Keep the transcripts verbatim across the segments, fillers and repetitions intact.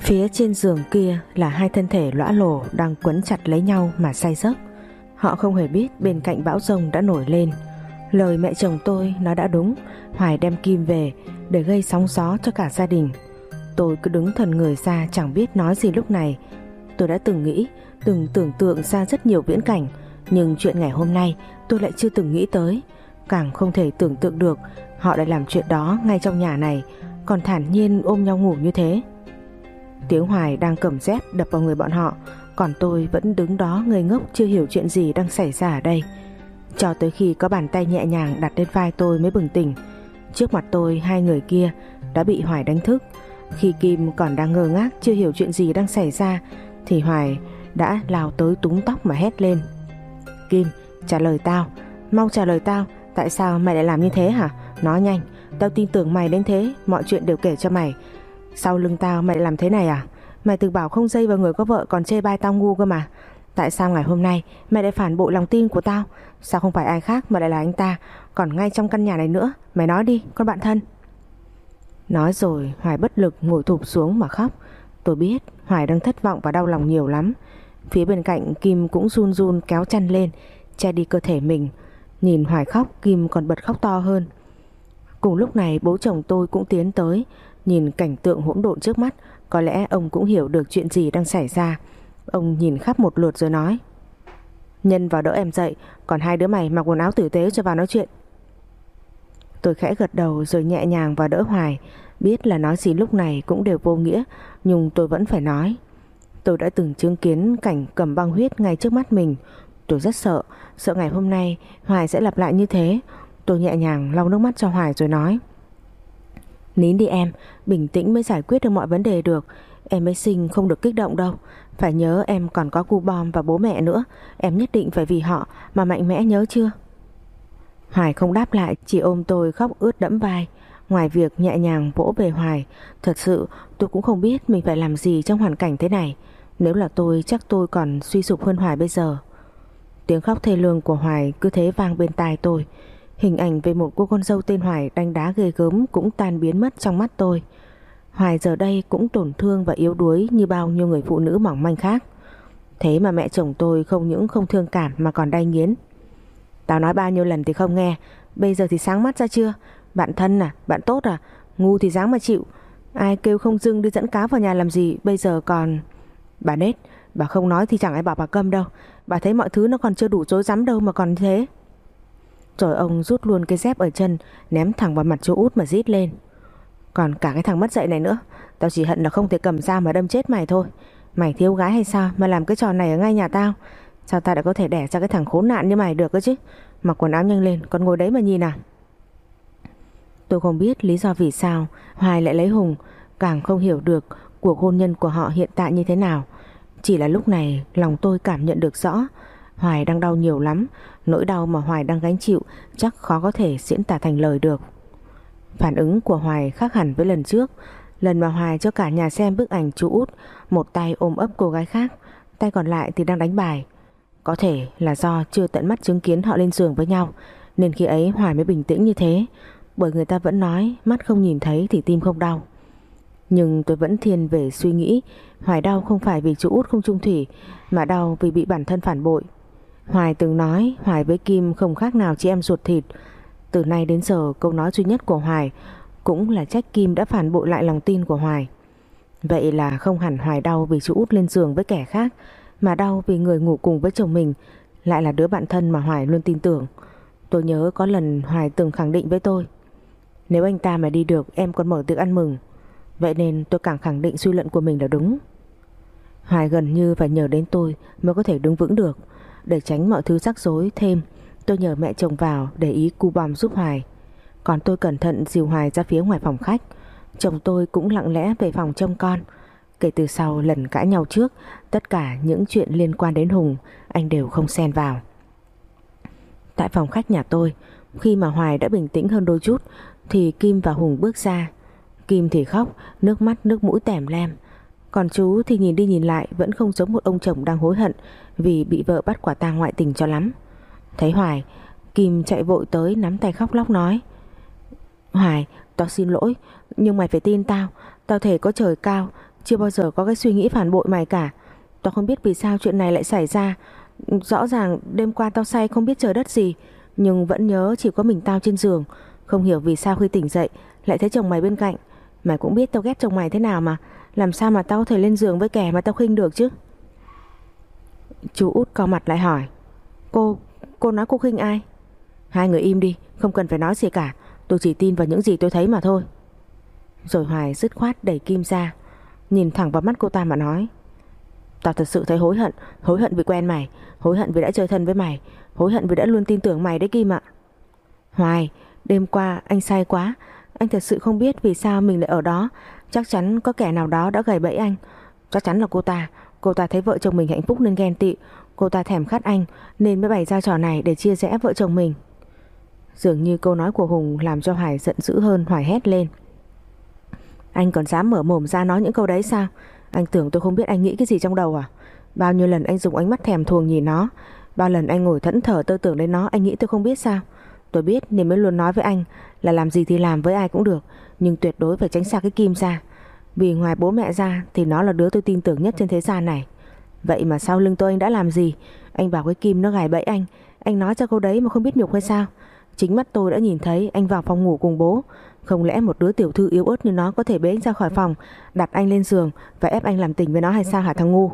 Phía trên giường kia là hai thân thể lõa lồ đang quấn chặt lấy nhau mà say giấc. Họ không hề biết bên cạnh bão giông đã nổi lên. Lời mẹ chồng tôi nói đã đúng, Hoài đem Kim về để gây sóng gió cho cả gia đình. Tôi cứ đứng thần người ra chẳng biết nói gì lúc này. Tôi đã từng nghĩ, từng tưởng tượng ra rất nhiều viễn cảnh, nhưng chuyện ngày hôm nay tôi lại chưa từng nghĩ tới. Càng không thể tưởng tượng được họ lại làm chuyện đó ngay trong nhà này, còn thản nhiên ôm nhau ngủ như thế. Tiếng Hoài đang cầm dép đập vào người bọn họ, còn tôi vẫn đứng đó ngây ngốc chưa hiểu chuyện gì đang xảy ra ở đây. Cho tới khi có bàn tay nhẹ nhàng đặt lên vai tôi mới bừng tỉnh. Trước mặt tôi hai người kia đã bị Hoài đánh thức. Khi Kim còn đang ngơ ngác chưa hiểu chuyện gì đang xảy ra thì Hoài đã lao tới túm tóc mà hét lên: Kim, trả lời tao, mau trả lời tao, tại sao mày lại làm như thế hả? Nói nhanh, tao tin tưởng mày đến thế, mọi chuyện đều kể cho mày. Sau lưng tao mày lại làm thế này à? Mày từng bảo không dây vào người có vợ còn chê bai tao ngu cơ mà. Tại sao ngày hôm nay mày lại phản bội lòng tin của tao? Sao không phải ai khác mà lại là anh ta, còn ngay trong căn nhà này nữa? Mày nói đi con bạn thân. Nói rồi Hoài bất lực ngồi thụp xuống mà khóc. Tôi biết Hoài đang thất vọng và đau lòng nhiều lắm. Phía bên cạnh Kim cũng run run kéo chăn lên che đi cơ thể mình. Nhìn Hoài khóc, Kim còn bật khóc to hơn. Cùng lúc này bố chồng tôi cũng tiến tới. Nhìn cảnh tượng hỗn độn trước mắt, có lẽ ông cũng hiểu được chuyện gì đang xảy ra. Ông nhìn khắp một lượt rồi nói: Nhân vào đỡ em dậy, còn hai đứa mày mặc quần áo tử tế cho vào nói chuyện. Tôi khẽ gật đầu rồi nhẹ nhàng vào đỡ Hoài. Biết là nói gì lúc này cũng đều vô nghĩa, nhưng tôi vẫn phải nói. Tôi đã từng chứng kiến cảnh cầm băng huyết ngay trước mắt mình. Tôi rất sợ, sợ ngày hôm nay Hoài sẽ lặp lại như thế. Tôi nhẹ nhàng lau nước mắt cho Hoài rồi nói: Nín đi em, bình tĩnh mới giải quyết được mọi vấn đề được. Em mới sinh không được kích động đâu. Phải nhớ em còn có cu bom và bố mẹ nữa. Em nhất định phải vì họ mà mạnh mẽ, nhớ chưa? Hoài không đáp lại, chỉ ôm tôi khóc ướt đẫm vai. Ngoài việc nhẹ nhàng vỗ về Hoài, thật sự tôi cũng không biết mình phải làm gì trong hoàn cảnh thế này. Nếu là tôi chắc tôi còn suy sụp hơn Hoài bây giờ. Tiếng khóc thê lương của Hoài cứ thế vang bên tai tôi. Hình ảnh về một cô con dâu tên Hoài đánh đá ghê gớm cũng tan biến mất trong mắt tôi. Hoài giờ đây cũng tổn thương và yếu đuối như bao nhiêu người phụ nữ mỏng manh khác. Thế mà mẹ chồng tôi không những không thương cảm mà còn đay nghiến. Tao nói bao nhiêu lần thì không nghe, bây giờ thì sáng mắt ra chưa? Bạn thân à, bạn tốt à, ngu thì dáng mà chịu. Ai kêu không dưng đi dẫn cá vào nhà làm gì, bây giờ còn... Bà Nết, bà không nói thì chẳng ai bảo bà câm đâu. Bà thấy mọi thứ nó còn chưa đủ rối rắm đâu mà còn thế. Rồi ông rút luôn cái dép ở chân, ném thẳng vào mặt chú Út mà rít lên: Còn cả cái thằng mất dạy này nữa, tao chỉ hận là không thể cầm dao mà đâm chết mày thôi. Mày thiếu gái hay sao mà làm cái trò này ở ngay nhà tao? Sao tao đã có thể đẻ ra cái thằng khốn nạn như mày được cơ chứ? Mặc quần áo nhanh lên, còn ngồi đấy mà nhìn à? Tôi không biết lý do vì sao Hoài lại lấy Hùng, càng không hiểu được cuộc hôn nhân của họ hiện tại như thế nào. Chỉ là lúc này lòng tôi cảm nhận được rõ Hoài đang đau nhiều lắm. Nỗi đau mà Hoài đang gánh chịu chắc khó có thể diễn tả thành lời được. Phản ứng của Hoài khác hẳn với lần trước. Lần mà Hoài cho cả nhà xem bức ảnh chú Út, một tay ôm ấp cô gái khác, tay còn lại thì đang đánh bài. Có thể là do chưa tận mắt chứng kiến họ lên giường với nhau, nên khi ấy Hoài mới bình tĩnh như thế. Bởi người ta vẫn nói mắt không nhìn thấy thì tim không đau. Nhưng tôi vẫn thiên về suy nghĩ Hoài đau không phải vì chú Út không chung thủy, mà đau vì bị bản thân phản bội. Hoài từng nói Hoài với Kim không khác nào chị em ruột thịt. Từ nay đến giờ câu nói duy nhất của Hoài cũng là trách Kim đã phản bội lại lòng tin của Hoài. Vậy là không hẳn Hoài đau vì chú Út lên giường với kẻ khác, mà đau vì người ngủ cùng với chồng mình lại là đứa bạn thân mà Hoài luôn tin tưởng. Tôi nhớ có lần Hoài từng khẳng định với tôi: Nếu anh ta mà đi được em còn mở tiệc ăn mừng. Vậy nên tôi càng khẳng định suy luận của mình là đúng. Hoài gần như phải nhờ đến tôi mới có thể đứng vững được. Để tránh mọi thứ rắc rối thêm, tôi nhờ mẹ chồng vào để ý cu bom giúp Hoài. Còn tôi cẩn thận dìu Hoài ra phía ngoài phòng khách. Chồng tôi cũng lặng lẽ về phòng trông con. Kể từ sau lần cãi nhau trước, tất cả những chuyện liên quan đến Hùng anh đều không xen vào. Tại phòng khách nhà tôi, khi mà Hoài đã bình tĩnh hơn đôi chút thì Kim và Hùng bước ra. Kim thì khóc, nước mắt nước mũi tèm lem. Còn chú thì nhìn đi nhìn lại vẫn không giống một ông chồng đang hối hận vì bị vợ bắt quả tang ngoại tình cho lắm. Thấy Hoài, Kim chạy vội tới nắm tay khóc lóc nói: Hoài, tao xin lỗi, nhưng mày phải tin tao. Tao thề có trời cao, chưa bao giờ có cái suy nghĩ phản bội mày cả. Tao không biết vì sao chuyện này lại xảy ra. Rõ ràng đêm qua tao say không biết trời đất gì, nhưng vẫn nhớ chỉ có mình tao trên giường. Không hiểu vì sao khi tỉnh dậy lại thấy chồng mày bên cạnh. Mày cũng biết tao ghét chồng mày thế nào mà. Làm sao mà tao có thể lên giường với kẻ mà tao khinh được chứ? Chú út cau mặt lại hỏi: Cô, cô nói cô khinh ai? Hai người im đi, không cần phải nói gì cả. Tôi chỉ tin vào những gì tôi thấy mà thôi. Rồi Hoài dứt khoát đẩy Kim ra, nhìn thẳng vào mắt cô ta mà nói: Tao thật sự thấy hối hận. Hối hận vì quen mày, hối hận vì đã chơi thân với mày, hối hận vì đã luôn tin tưởng mày đấy Kim ạ. Hoài, đêm qua anh say quá. Anh thật sự không biết vì sao mình lại ở đó. Chắc chắn có kẻ nào đó đã gài bẫy anh. Chắc chắn là cô ta. Cô ta thấy vợ chồng mình hạnh phúc nên ghen tị. Cô ta thèm khát anh nên mới bày ra trò này để chia rẽ vợ chồng mình. Dường như câu nói của Hùng làm cho Hoài giận dữ hơn. Hoài hét lên: Anh còn dám mở mồm ra nói những câu đấy sao? Anh tưởng tôi không biết anh nghĩ cái gì trong đầu à? Bao nhiêu lần anh dùng ánh mắt thèm thuồng nhìn nó, bao lần anh ngồi thẫn thờ tơ tưởng đến nó, anh nghĩ tôi không biết sao? Tôi biết nên mới luôn nói với anh là làm gì thì làm với ai cũng được, nhưng tuyệt đối phải tránh xa cái Kim ra. Vì ngoài bố mẹ ra thì nó là đứa tôi tin tưởng nhất trên thế gian này. Vậy mà sau lưng tôi anh đã làm gì? Anh bảo cái Kim nó gài bẫy anh. Anh nói cho câu đấy mà không biết nhục hay sao? Chính mắt tôi đã nhìn thấy anh vào phòng ngủ cùng bố. Không lẽ một đứa tiểu thư yếu ớt như nó có thể bế anh ra khỏi phòng, đặt anh lên giường và ép anh làm tình với nó hay sao hả thằng ngu?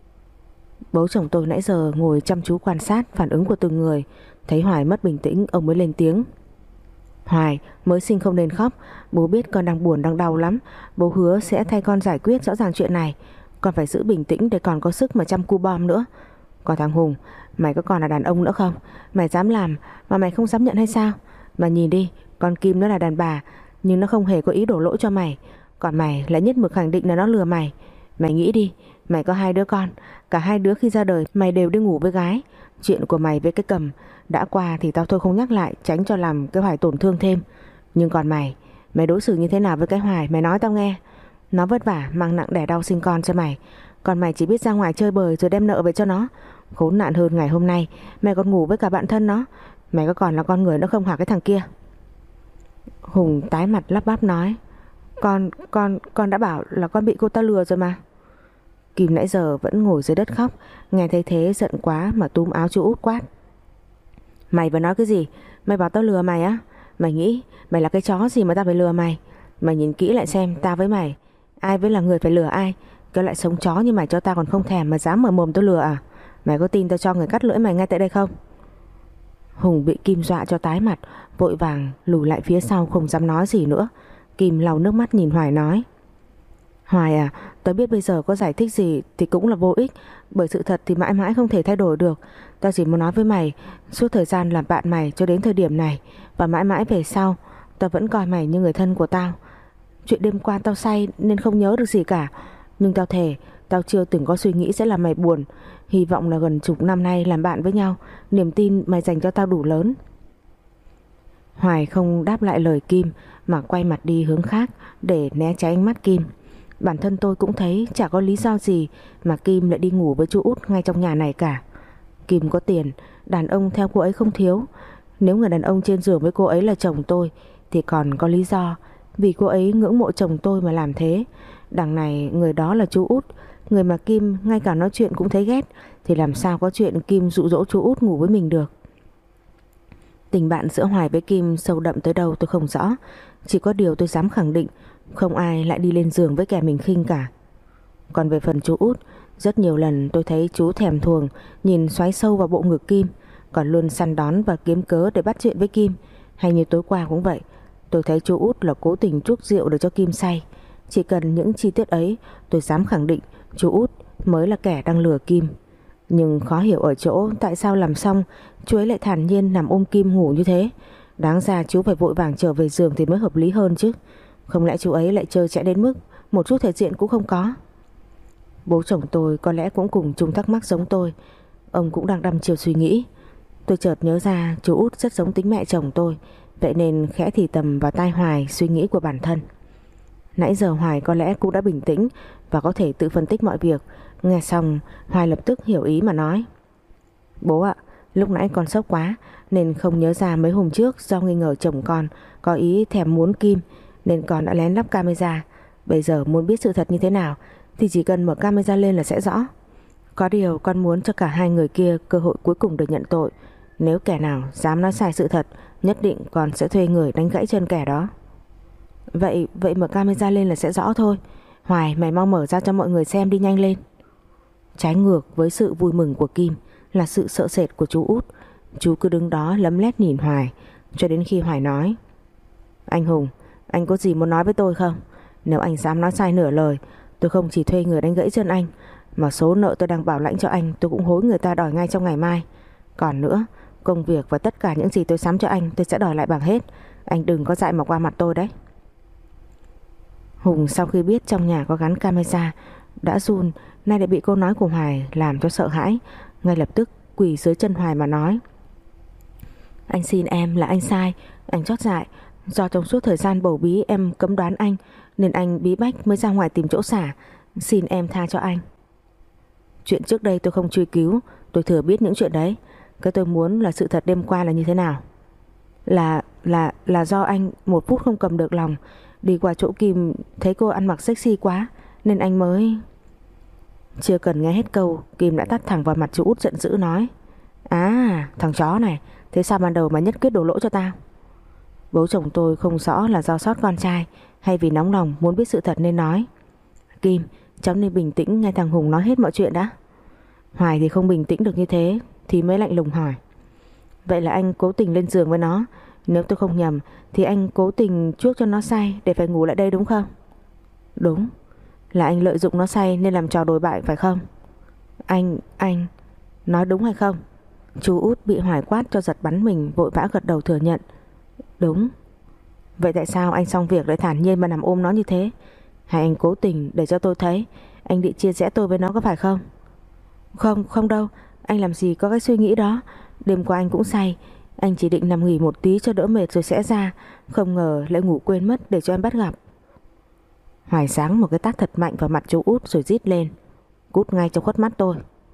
Bố chồng tôi nãy giờ ngồi chăm chú quan sát phản ứng của từng người. Thấy Hoài mất bình tĩnh, ông mới lên tiếng: Hoài, mới sinh không nên khóc. Bố biết con đang buồn đang đau lắm. Bố hứa sẽ thay con giải quyết rõ ràng chuyện này. Con phải giữ bình tĩnh để còn có sức mà chăm cu bom nữa. Còn thằng Hùng, mày có còn là đàn ông nữa không? Mày dám làm mà mày không dám nhận hay sao? Mà nhìn đi, con Kim nó là đàn bà, nhưng nó không hề có ý đổ lỗi cho mày. Còn mày lại nhất mực khẳng định là nó lừa mày. Mày nghĩ đi, mày có hai đứa con, cả hai đứa khi ra đời mày đều đi ngủ với gái. Chuyện của mày với cái Cầm đã qua thì tao thôi không nhắc lại, tránh cho làm cái Hoài tổn thương thêm. Nhưng còn mày, mày đối xử như thế nào với cái Hoài mày nói tao nghe. Nó vất vả mang nặng đẻ đau sinh con cho mày, còn mày chỉ biết ra ngoài chơi bời rồi đem nợ về cho nó. Khốn nạn hơn, ngày hôm nay mày còn ngủ với cả bạn thân nó. Mày có còn là con người nữa không hả cái thằng kia? Hùng tái mặt lắp bắp nói: Con, con, con đã bảo là con bị cô ta lừa rồi mà. Kim nãy giờ vẫn ngồi dưới đất khóc, nghe thấy thế giận quá mà túm áo chú út quát: Mày vừa nói cái gì? Mày bảo tao lừa mày á? Mày nghĩ mày là cái chó gì mà tao phải lừa mày? Mày nhìn kỹ lại xem, tao với mày ai với là người phải lừa ai? Cái loại sống chó như mày cho tao còn không thèm mà dám mở mồm tao lừa à? Mày có tin tao cho người cắt lưỡi mày ngay tại đây không? Hùng bị Kim dọa cho tái mặt, vội vàng lùi lại phía sau không dám nói gì nữa. Kim lau nước mắt nhìn Hoài nói: Hoài à, tao biết bây giờ có giải thích gì thì cũng là vô ích, bởi sự thật thì mãi mãi không thể thay đổi được. Tao chỉ muốn nói với mày, suốt thời gian làm bạn mày cho đến thời điểm này và mãi mãi về sau, tao vẫn coi mày như người thân của tao. Chuyện đêm qua tao say nên không nhớ được gì cả, nhưng tao thề tao chưa từng có suy nghĩ sẽ làm mày buồn. Hy vọng là gần chục năm nay làm bạn với nhau, niềm tin mày dành cho tao đủ lớn. Hoài không đáp lại lời Kim mà quay mặt đi hướng khác để né tránh ánh mắt Kim. Bản thân tôi cũng thấy chả có lý do gì mà Kim lại đi ngủ với chú út ngay trong nhà này cả. Kim có tiền, đàn ông theo cô ấy không thiếu. Nếu người đàn ông trên giường với cô ấy là chồng tôi thì còn có lý do, vì cô ấy ngưỡng mộ chồng tôi mà làm thế. Đằng này người đó là chú út, người mà Kim ngay cả nói chuyện cũng thấy ghét, thì làm sao có chuyện Kim dụ dỗ chú út ngủ với mình được. Tình bạn giữa Hoài với Kim sâu đậm tới đâu tôi không rõ, chỉ có điều tôi dám khẳng định không ai lại đi lên giường với kẻ mình khinh cả. Còn về phần chú út, rất nhiều lần tôi thấy chú thèm thuồng nhìn xoáy sâu vào bộ ngực Kim, còn luôn săn đón và kiếm cớ để bắt chuyện với Kim. Hay như tối qua cũng vậy, tôi thấy chú út là cố tình chuốc rượu để cho Kim say. Chỉ cần những chi tiết ấy, tôi dám khẳng định chú út mới là kẻ đang lừa Kim. Nhưng khó hiểu ở chỗ tại sao làm xong chú ấy lại thản nhiên nằm ôm Kim ngủ như thế. Đáng ra chú phải vội vàng trở về giường thì mới hợp lý hơn chứ. Không lẽ chú ấy lại chơi chạy đến mức một chút thể diện cũng không có. Bố chồng tôi có lẽ cũng cùng chung thắc mắc giống tôi. Ông cũng đang đăm chiêu suy nghĩ. Tôi chợt nhớ ra chú út rất giống tính mẹ chồng tôi, vậy nên khẽ thì thầm vào tai Hoài suy nghĩ của bản thân. Nãy giờ Hoài có lẽ cũng đã bình tĩnh và có thể tự phân tích mọi việc. Nghe xong Hoài lập tức hiểu ý mà nói: Bố ạ, lúc nãy con sốc quá nên không nhớ ra mấy hôm trước do nghi ngờ chồng con có ý thèm muốn Kim nên con đã lén lắp camera. Bây giờ muốn biết sự thật như thế nào thì chỉ cần mở camera lên là sẽ rõ. Có điều con muốn cho cả hai người kia cơ hội cuối cùng được nhận tội. Nếu kẻ nào dám nói sai sự thật, nhất định con sẽ thuê người đánh gãy chân kẻ đó. Vậy vậy mở camera lên là sẽ rõ thôi. Hoài, mày mau mở ra cho mọi người xem đi, nhanh lên. Trái ngược với sự vui mừng của Kim là sự sợ sệt của chú Út. Chú cứ đứng đó lấm lét nhìn Hoài cho đến khi Hoài nói: Anh Hùng, anh có gì muốn nói với tôi không? Nếu anh dám nói sai nửa lời, tôi không chỉ thuê người đánh gãy chân anh, mà số nợ tôi đang bảo lãnh cho anh tôi cũng hối người ta đòi ngay trong ngày mai. Còn nữa, công việc và tất cả những gì tôi sắm cho anh tôi sẽ đòi lại bằng hết. Anh đừng có dại mà qua mặt tôi đấy. Hùng sau khi biết trong nhà có gắn camera đã run, nay lại bị câu nói của Hoài làm cho sợ hãi, ngay lập tức quỳ dưới chân Hoài mà nói: Anh xin em, là anh sai, anh chót dại. Do trong suốt thời gian bầu bí em cấm đoán anh, nên anh bí bách mới ra ngoài tìm chỗ xả. Xin em tha cho anh. Chuyện trước đây tôi không truy cứu, tôi thừa biết những chuyện đấy. Cái tôi muốn là sự thật đêm qua là như thế nào. Là là là do anh một phút không cầm được lòng, đi qua chỗ Kim thấy cô ăn mặc sexy quá, nên anh mới... Chưa cần nghe hết câu, Kim đã tắt thẳng vào mặt chú Út giận dữ nói: À, thằng chó này, thế sao ban đầu mà nhất quyết đổ lỗi cho tao? Bố chồng tôi không rõ là do sót con trai hay vì nóng lòng muốn biết sự thật nên nói. Kim, cháu nên bình tĩnh nghe thằng Hùng nói hết mọi chuyện đã. Hoài thì không bình tĩnh được như thế thì mới lạnh lùng hỏi: Vậy là anh cố tình lên giường với nó? Nếu tôi không nhầm thì anh cố tình chuốc cho nó say để phải ngủ lại đây đúng không? Đúng. Là anh lợi dụng nó say nên làm trò đồi bại phải không? Anh, anh nói đúng hay không? Chú Út bị Hoài quát cho giật bắn mình, vội vã gật đầu thừa nhận: Đúng. Vậy tại sao anh xong việc lại thản nhiên mà nằm ôm nó như thế? Hay anh cố tình để cho tôi thấy anh định chia rẽ tôi với nó có phải không? Không, không đâu. Anh làm gì có cái suy nghĩ đó. Đêm qua anh cũng say, anh chỉ định nằm nghỉ một tí cho đỡ mệt rồi sẽ ra, không ngờ lại ngủ quên mất để cho em bắt gặp. Hoài giáng một cái tát thật mạnh vào mặt chú Út rồi rít lên: Cút ngay trong khuất mắt tôi.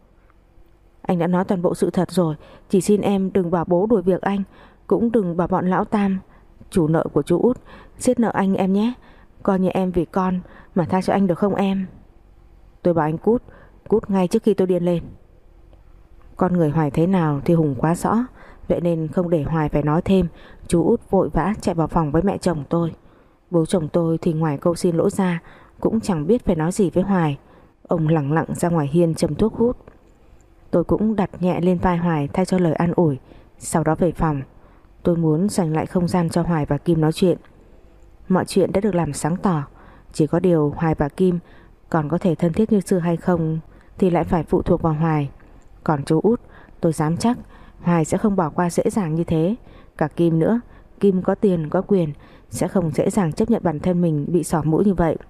Anh đã nói toàn bộ sự thật rồi, chỉ xin em đừng bảo bố đuổi việc anh, cũng đừng bảo bọn lão Tam, chủ nợ của chú Út, siết nợ anh em nhé. Coi như em vì con mà tha cho anh được không em? Tôi bảo anh cút, cút ngay trước khi tôi điên lên. Con người Hoài thế nào thì Hùng quá rõ, vậy nên không để Hoài phải nói thêm, chú Út vội vã chạy vào phòng với mẹ chồng tôi. Bố chồng tôi thì ngoài câu xin lỗi ra cũng chẳng biết phải nói gì với Hoài. Ông lẳng lặng ra ngoài hiên châm thuốc hút. Tôi cũng đặt nhẹ lên vai Hoài thay cho lời an ủi. Sau đó về phòng, tôi muốn dành lại không gian cho Hoài và Kim nói chuyện. Mọi chuyện đã được làm sáng tỏ, chỉ có điều Hoài và Kim còn có thể thân thiết như xưa hay không thì lại phải phụ thuộc vào Hoài. Còn chú Út, tôi dám chắc Hoài sẽ không bỏ qua dễ dàng như thế. Cả Kim nữa, Kim có tiền có quyền, sẽ không dễ dàng chấp nhận bản thân mình bị xỏ mũi như vậy.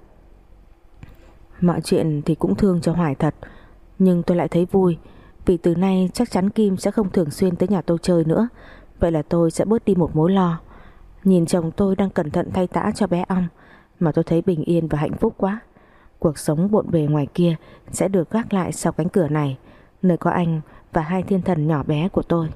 Mọi chuyện thì cũng thương cho Hoài thật, nhưng tôi lại thấy vui, vì từ nay chắc chắn Kim sẽ không thường xuyên tới nhà tôi chơi nữa. Vậy là tôi sẽ bớt đi một mối lo. Nhìn chồng tôi đang cẩn thận thay tã cho bé ong mà tôi thấy bình yên và hạnh phúc quá. Cuộc sống bộn bề ngoài kia sẽ được gác lại sau cánh cửa này, nơi có anh và hai thiên thần nhỏ bé của tôi.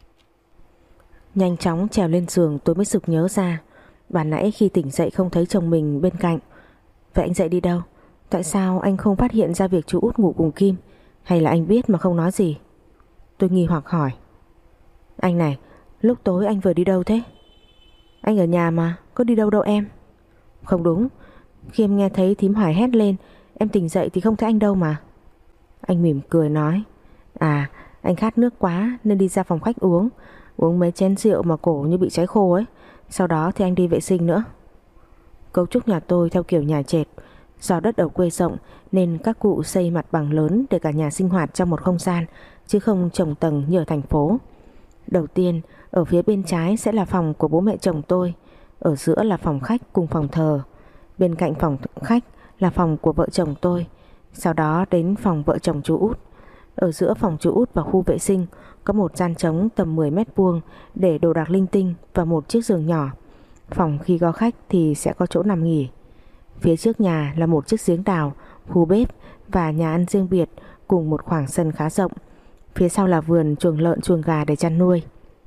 Nhanh chóng trèo lên giường, tôi mới sực nhớ ra ban nãy khi tỉnh dậy không thấy chồng mình bên cạnh. Vậy anh dậy đi đâu? Tại sao anh không phát hiện ra việc chú Út ngủ cùng Kim? Hay là anh biết mà không nói gì? Tôi nghi hoặc hỏi: Anh này, lúc tối anh vừa đi đâu thế? Anh ở nhà mà, có đi đâu đâu em. Không đúng, khi em nghe thấy thím Hoài hét lên, em tỉnh dậy thì không thấy anh đâu mà. Anh mỉm cười nói: À, anh khát nước quá nên đi ra phòng khách uống Uống mấy chén rượu mà cổ như bị cháy khô ấy. Sau đó thì anh đi vệ sinh nữa. Cấu trúc nhà tôi theo kiểu nhà trệt. Do đất ở quê rộng nên các cụ xây mặt bằng lớn để cả nhà sinh hoạt trong một không gian, chứ không chồng tầng như ở thành phố. Đầu tiên, ở phía bên trái sẽ là phòng của bố mẹ chồng tôi. Ở giữa là phòng khách cùng phòng thờ. Bên cạnh phòng khách là phòng của vợ chồng tôi. Sau đó đến phòng vợ chồng chú Út. Ở giữa phòng chú Út và khu vệ sinh có một gian trống tầm mười mét vuông để đồ đạc linh tinh và một chiếc giường nhỏ. Phòng khi có khách thì sẽ có chỗ nằm nghỉ. Phía trước nhà là một chiếc giếng đào, khu bếp và nhà ăn riêng biệt cùng một khoảng sân khá rộng. Phía sau là vườn, chuồng lợn, chuồng gà để chăn nuôi.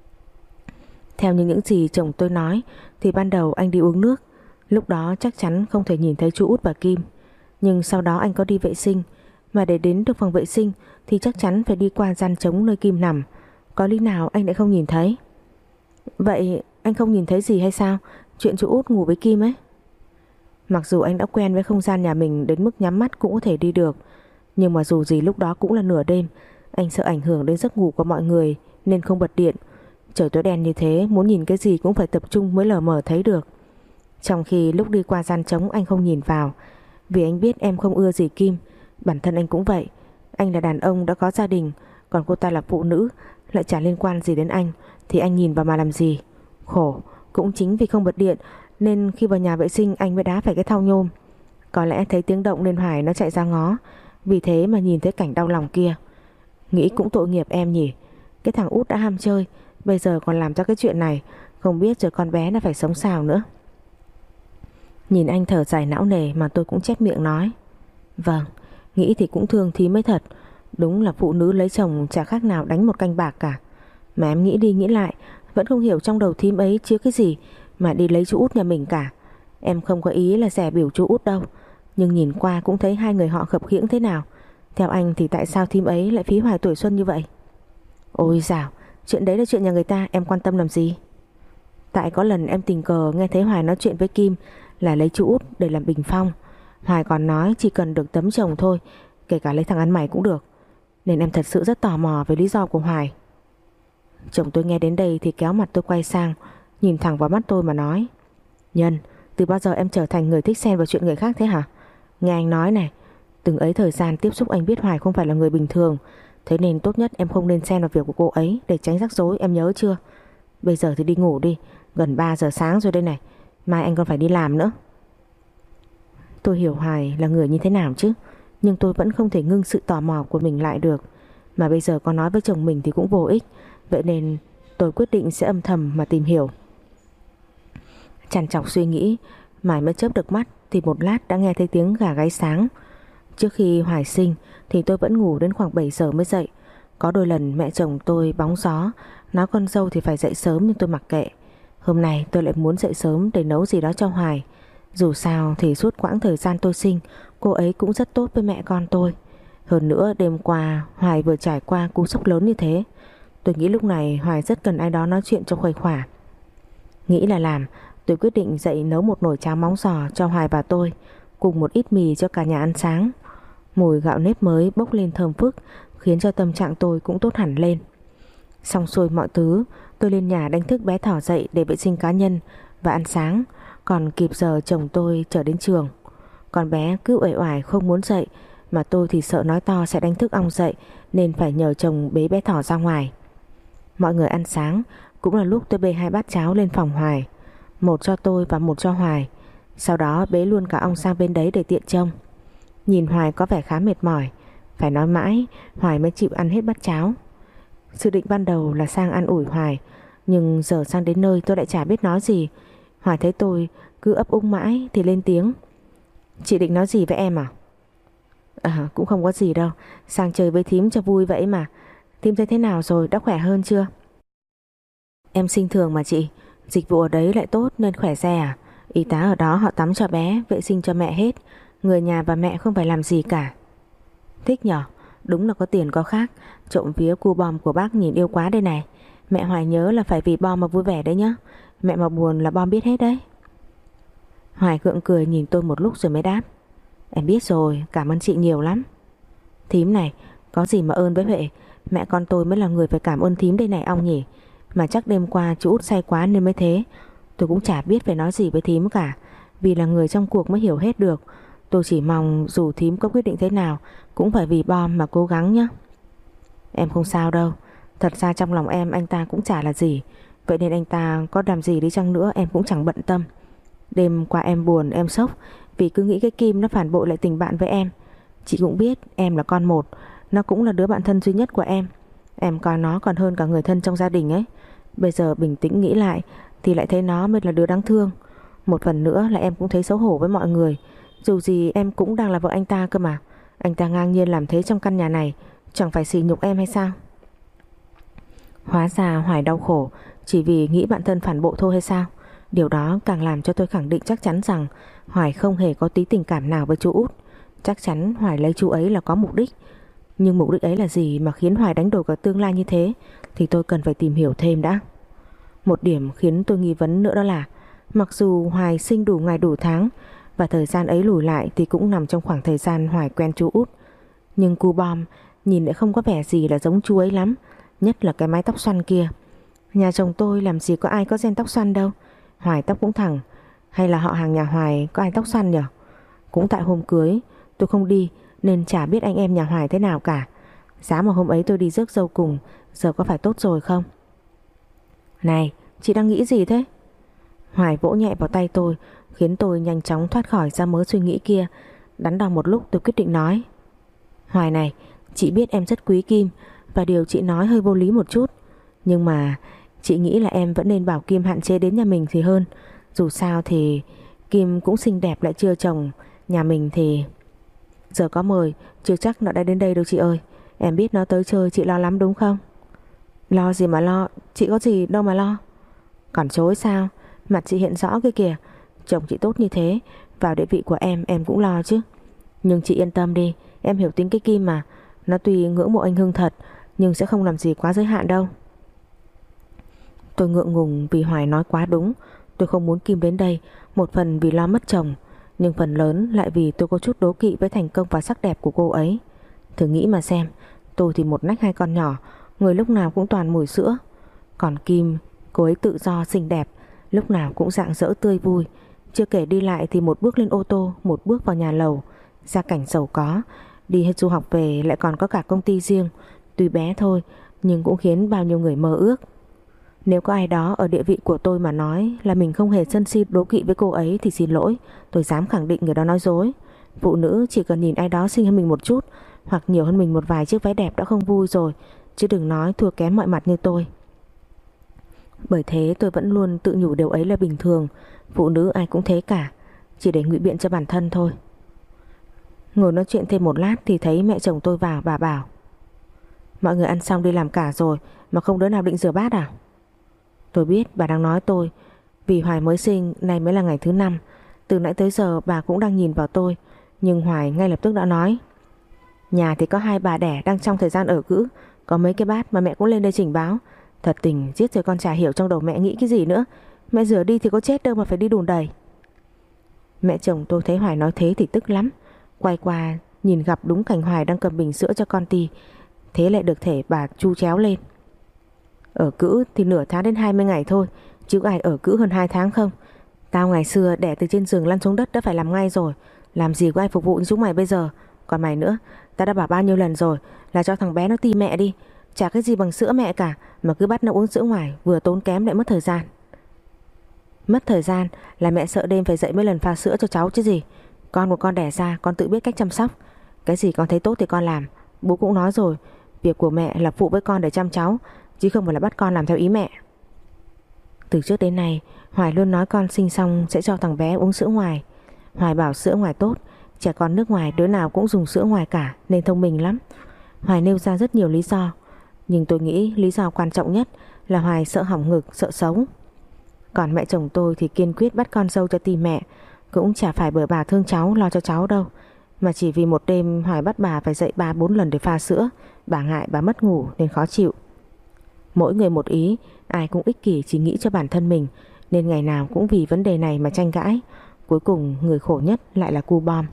Theo như những gì chồng tôi nói thì ban đầu anh đi uống nước. Lúc đó chắc chắn không thể nhìn thấy chú Út và Kim. Nhưng sau đó anh có đi vệ sinh, mà để đến được phòng vệ sinh thì chắc chắn phải đi qua gian trống nơi Kim nằm. Có lý nào anh lại không nhìn thấy? Vậy anh không nhìn thấy gì hay sao? Chuyện chú út ngủ với Kim ấy. Mặc dù anh đã quen với không gian nhà mình đến mức nhắm mắt cũng có thể đi được, nhưng mà dù gì lúc đó cũng là nửa đêm. Anh sợ ảnh hưởng đến giấc ngủ của mọi người nên không bật điện. Trời tối đen như thế, muốn nhìn cái gì cũng phải tập trung mới lờ mờ thấy được. Trong khi lúc đi qua gian trống anh không nhìn vào, vì anh biết em không ưa gì Kim. Bản thân anh cũng vậy. Anh là đàn ông đã có gia đình, còn cô ta là phụ nữ, lại chả liên quan gì đến anh, thì anh nhìn vào mà làm gì. Khổ, cũng chính vì không bật điện nên khi vào nhà vệ sinh anh mới đá phải cái thau nhôm. Có lẽ thấy tiếng động nên Hoài nó chạy ra ngó, vì thế mà nhìn thấy cảnh đau lòng kia. Nghĩ cũng tội nghiệp em nhỉ. Cái thằng út đã ham chơi, bây giờ còn làm ra cái chuyện này, không biết rồi con bé nó phải sống sao nữa. Nhìn anh thở dài não nề mà tôi cũng chép miệng nói: Vâng, nghĩ thì cũng thương Thím mới thật. Đúng là phụ nữ lấy chồng chả khác nào đánh một canh bạc cả. Mà em nghĩ đi nghĩ lại, vẫn không hiểu trong đầu Thím ấy chứa cái gì mà đi lấy chú út nhà mình cả. Em không có ý là dè biểu chú út đâu, nhưng nhìn qua cũng thấy hai người họ khập khiễng thế nào. Theo anh thì tại sao Thím ấy lại phí hoài tuổi xuân như vậy? Ôi dào, chuyện đấy là chuyện nhà người ta, em quan tâm làm gì? Tại có lần em tình cờ nghe thấy Hoài nói chuyện với Kim là lấy chú út để làm bình phong. Hoài còn nói chỉ cần được tấm chồng thôi, kể cả lấy thằng ăn mày cũng được. Nên em thật sự rất tò mò về lý do của Hoài. Chồng tôi nghe đến đây thì kéo mặt tôi quay sang, nhìn thẳng vào mắt tôi mà nói: Nhân, từ bao giờ em trở thành người thích xen vào chuyện người khác thế hả? Nghe anh nói này, từng ấy thời gian tiếp xúc anh biết Hoài không phải là người bình thường, thế nên tốt nhất em không nên xen vào việc của cô ấy để tránh rắc rối, em nhớ chưa? Bây giờ thì đi ngủ đi, gần ba giờ sáng rồi đây này, mai anh còn phải đi làm nữa. Tôi hiểu Hoài là người như thế nào chứ, nhưng tôi vẫn không thể ngưng sự tò mò của mình lại được. Mà bây giờ có nói với chồng mình thì cũng vô ích, vậy nên tôi quyết định sẽ âm thầm mà tìm hiểu. Trằn trọc suy nghĩ, mãi mới chớp được mắt thì một lát đã nghe thấy tiếng gà gáy sáng. Trước khi Hoài sinh thì tôi vẫn ngủ đến khoảng bảy giờ mới dậy. Có đôi lần mẹ chồng tôi bóng gió nói con dâu thì phải dậy sớm, nhưng tôi mặc kệ. Hôm nay tôi lại muốn dậy sớm để nấu gì đó cho Hoài. Dù sao thì suốt quãng thời gian tôi sinh, cô ấy cũng rất tốt với mẹ con tôi. Hơn nữa đêm qua Hoài vừa trải qua cú sốc lớn như thế, tôi nghĩ lúc này Hoài rất cần ai đó nói chuyện cho khuây khỏa. Nghĩ là làm, tôi quyết định dậy nấu một nồi cháo móng giò cho Hoài và tôi, cùng một ít mì cho cả nhà ăn sáng. Mùi gạo nếp mới bốc lên thơm phức, khiến cho tâm trạng tôi cũng tốt hẳn lên. Xong xuôi mọi thứ, tôi lên nhà đánh thức bé Thỏ dậy để vệ sinh cá nhân và ăn sáng, còn kịp giờ chồng tôi trở đến trường. Con bé cứ uể oải không muốn dậy, mà tôi thì sợ nói to sẽ đánh thức ong dậy, nên phải nhờ chồng bế bé Thỏ ra ngoài. Mọi người ăn sáng, cũng là lúc tôi bê hai bát cháo lên phòng Hoài, một cho tôi và một cho Hoài. Sau đó bế luôn cả ong sang bên đấy để tiện trông. Nhìn Hoài có vẻ khá mệt mỏi, phải nói mãi Hoài mới chịu ăn hết bát cháo. Dự định ban đầu là sang an ủi Hoài, nhưng giờ sang đến nơi tôi lại chả biết nói gì. Hoài thấy tôi cứ ấp úng mãi thì lên tiếng: Chị định nói gì với em à? À cũng không có gì đâu, sang chơi với thím cho vui vậy mà. Thím thấy thế nào rồi, đã khỏe hơn chưa? Em sinh thường mà chị, dịch vụ ở đấy lại tốt nên khỏe re à. Y tá ở đó họ tắm cho bé, vệ sinh cho mẹ hết, người nhà và mẹ không phải làm gì cả. Thích nhở, đúng là có tiền có khác. Trộm vía cu bom của bác nhìn yêu quá đây này. Mẹ Hoài nhớ là phải vì bom mà vui vẻ đấy nhá, mẹ mà buồn là bom biết hết đấy. Hoài gượng cười nhìn tôi một lúc rồi mới đáp: Em biết rồi, cảm ơn chị nhiều lắm. Thím này, có gì mà ơn với Huệ, mẹ con tôi mới là người phải cảm ơn thím đây này ong nhỉ. Mà chắc đêm qua chú út say quá nên mới thế. Tôi cũng chả biết phải nói gì với thím cả, vì là người trong cuộc mới hiểu hết được. Tôi chỉ mong dù thím có quyết định thế nào cũng phải vì bom mà cố gắng nhé. Em không sao đâu, thật ra trong lòng em anh ta cũng chả là gì, vậy nên anh ta có làm gì đi chăng nữa em cũng chẳng bận tâm. Đêm qua em buồn, em sốc vì cứ nghĩ cái Kim nó phản bội lại tình bạn với em. Chị cũng biết em là con một, nó cũng là đứa bạn thân duy nhất của em. Em coi nó còn hơn cả người thân trong gia đình ấy. Bây giờ bình tĩnh nghĩ lại thì lại thấy nó mới là đứa đáng thương. Một phần nữa là em cũng thấy xấu hổ với mọi người. Dù gì em cũng đang là vợ anh ta cơ mà. Anh ta ngang nhiên làm thế trong căn nhà này, chẳng phải sỉ nhục em hay sao? Hóa ra Hoài đau khổ chỉ vì nghĩ bạn thân phản bội thôi hay sao? Điều đó càng làm cho tôi khẳng định chắc chắn rằng Hoài không hề có tí tình cảm nào với chú út. Chắc chắn Hoài lấy chú ấy là có mục đích. Nhưng mục đích ấy là gì mà khiến Hoài đánh đổi cả tương lai như thế thì tôi cần phải tìm hiểu thêm đã. Một điểm khiến tôi nghi vấn nữa đó là mặc dù Hoài sinh đủ ngày đủ tháng và thời gian ấy lùi lại thì cũng nằm trong khoảng thời gian Hoài quen chú út, nhưng cu bom nhìn lại không có vẻ gì là giống chú ấy lắm, nhất là cái mái tóc xoăn kia. Nhà chồng tôi làm gì có ai có gen tóc xoăn đâu. Hoài tóc cũng thẳng. Hay là họ hàng nhà Hoài có ai tóc xoăn nhỉ? Cũng tại hôm cưới tôi không đi nên chả biết anh em nhà Hoài thế nào cả. Giá mà hôm ấy tôi đi rước dâu cùng, giờ có phải tốt rồi không? Này, chị đang nghĩ gì thế? Hoài vỗ nhẹ vào tay tôi, khiến tôi nhanh chóng thoát khỏi ra mớ suy nghĩ kia. Đắn đo một lúc tôi quyết định nói. Hoài này, chị biết em rất quý Kim, và điều chị nói hơi vô lý một chút, nhưng mà chị nghĩ là em vẫn nên bảo Kim hạn chế đến nhà mình thì hơn. Dù sao thì Kim cũng xinh đẹp lại chưa chồng. Nhà mình thì giờ có mời, chưa chắc nó đã đến đây đâu chị ơi. Em biết nó tới chơi chị lo lắm đúng không? Lo gì mà lo, chị có gì đâu mà lo. Còn chối sao? Mặt chị hiện rõ kia kìa. Chồng chị tốt như thế, vào địa vị của em em cũng lo chứ. Nhưng chị yên tâm đi, em hiểu tính cái Kim mà. Nó tuy ngưỡng mộ anh Hưng thật, nhưng sẽ không làm gì quá giới hạn đâu. Tôi ngượng ngùng vì Hoài nói quá đúng. Tôi không muốn Kim đến đây, một phần vì lo mất chồng, nhưng phần lớn lại vì tôi có chút đố kỵ với thành công và sắc đẹp của cô ấy. Thử nghĩ mà xem, tôi thì một nách hai con nhỏ, người lúc nào cũng toàn mùi sữa. Còn Kim, cô ấy tự do xinh đẹp, lúc nào cũng rạng rỡ tươi vui. Chưa kể đi lại thì một bước lên ô tô, một bước vào nhà lầu. Gia cảnh giàu có, đi hết du học về lại còn có cả công ty riêng. Tuy bé thôi nhưng cũng khiến bao nhiêu người mơ ước. Nếu có ai đó ở địa vị của tôi mà nói là mình không hề sân si đố kỵ với cô ấy thì xin lỗi, tôi dám khẳng định người đó nói dối. Phụ nữ chỉ cần nhìn ai đó xinh hơn mình một chút, hoặc nhiều hơn mình một vài chiếc váy đẹp đã không vui rồi, chứ đừng nói thua kém mọi mặt như tôi. Bởi thế tôi vẫn luôn tự nhủ điều ấy là bình thường. Phụ nữ ai cũng thế cả, chỉ để ngụy biện cho bản thân thôi. Ngồi nói chuyện thêm một lát thì thấy mẹ chồng tôi vào. Bà bảo: mọi người ăn xong đi làm cả rồi mà không đứa nào định rửa bát à? Tôi biết bà đang nói tôi, vì Hoài mới sinh, nay mới là ngày thứ năm. Từ nãy tới giờ bà cũng đang nhìn vào tôi, nhưng Hoài ngay lập tức đã nói: nhà thì có hai bà đẻ đang trong thời gian ở cữ, có mấy cái bát mà mẹ cũng lên đây trình báo. Thật tình giết rồi con chả hiểu trong đầu mẹ nghĩ cái gì nữa. Mẹ rửa đi thì có chết đâu mà phải đi đùn đầy. Mẹ chồng tôi thấy Hoài nói thế thì tức lắm, quay qua nhìn gặp đúng cảnh Hoài đang cầm bình sữa cho con Ti. Thế lại được thể bà chu chéo lên: ở cữ thì nửa tháng đến hai mươi ngày thôi, chứ có ai ở cữ hơn hai tháng không? Tao ngày xưa đẻ từ trên giường lăn xuống đất đã phải làm ngay rồi, làm gì có ai phục vụ như chúng mày bây giờ. Còn mày nữa, tao đã bảo bao nhiêu lần rồi là cho thằng bé nó ti mẹ đi. Chả cái gì bằng sữa mẹ cả, mà cứ bắt nó uống sữa ngoài, vừa tốn kém lại mất thời gian. Mất thời gian là mẹ sợ đêm phải dậy mấy lần pha sữa cho cháu chứ gì. Con của con đẻ ra, con tự biết cách chăm sóc. Cái gì con thấy tốt thì con làm. Bố cũng nói rồi, việc của mẹ là phụ với con để chăm cháu, chứ không phải là bắt con làm theo ý mẹ. Từ trước đến nay Hoài luôn nói con sinh xong sẽ cho thằng bé uống sữa ngoài. Hoài bảo sữa ngoài tốt, trẻ con nước ngoài đứa nào cũng dùng sữa ngoài cả, nên thông minh lắm. Hoài nêu ra rất nhiều lý do, nhưng tôi nghĩ lý do quan trọng nhất là Hoài sợ hỏng ngực, sợ xấu. Còn mẹ chồng tôi thì kiên quyết bắt con dâu cho Ti mẹ. Cũng chả phải bởi bà thương cháu lo cho cháu đâu, mà chỉ vì một đêm Hoài bắt bà phải dậy ba bốn lần để pha sữa. Bà ngại bà mất ngủ nên khó chịu. Mỗi người một ý, ai cũng ích kỷ chỉ nghĩ cho bản thân mình, nên ngày nào cũng vì vấn đề này mà tranh cãi. Cuối cùng người khổ nhất lại là cu bom.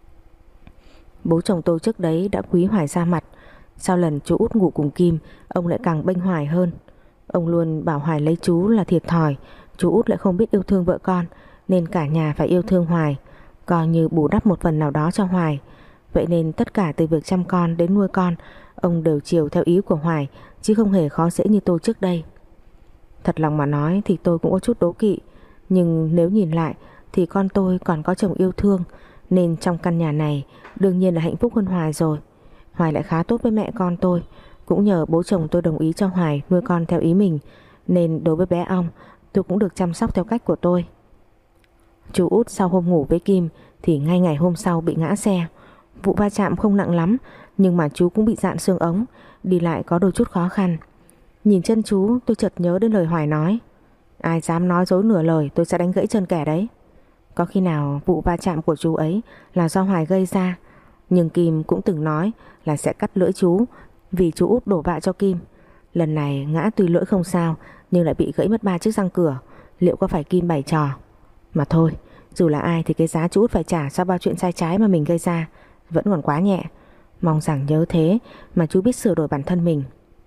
Bố chồng tôi trước đấy đã quý Hoài ra mặt. Sau lần chú út ngủ cùng Kim, ông lại càng bênh Hoài hơn. Ông luôn bảo Hoài lấy chú là thiệt thòi, chú út lại không biết yêu thương vợ con, nên cả nhà phải yêu thương Hoài, coi như bù đắp một phần nào đó cho Hoài. Vậy nên tất cả từ việc chăm con đến nuôi con, ông đều chiều theo ý của Hoài, chứ không hề khó dễ như tôi trước đây. Thật lòng mà nói thì tôi cũng có chút đố kỵ, nhưng nếu nhìn lại thì con tôi còn có chồng yêu thương, nên trong căn nhà này đương nhiên là hạnh phúc hơn Hoài rồi. Hoài lại khá tốt với mẹ con tôi, cũng nhờ bố chồng tôi đồng ý cho Hoài nuôi con theo ý mình, nên đối với bé ong tôi cũng được chăm sóc theo cách của tôi. Chú út sau hôm ngủ với Kim thì ngay ngày hôm sau bị ngã xe. Vụ va chạm không nặng lắm, nhưng mà chú cũng bị dạn xương ống, đi lại có đôi chút khó khăn. Nhìn chân chú tôi chợt nhớ đến lời Hoài nói: ai dám nói dối nửa lời tôi sẽ đánh gãy chân kẻ đấy. Có khi nào vụ va chạm của chú ấy là do Hoài gây ra, Nhưng Kim cũng từng nói là sẽ cắt lưỡi chú, vì chú út đổ vạ cho Kim. Lần này ngã tuy lưỡi không sao, nhưng lại bị gãy mất ba chiếc răng cửa. Liệu có phải Kim bày trò? Mà thôi, dù là ai thì cái giá chú út phải trả sau bao chuyện sai trái mà mình gây ra vẫn còn quá nhẹ. Mong rằng nhớ thế mà chú biết sửa đổi bản thân mình.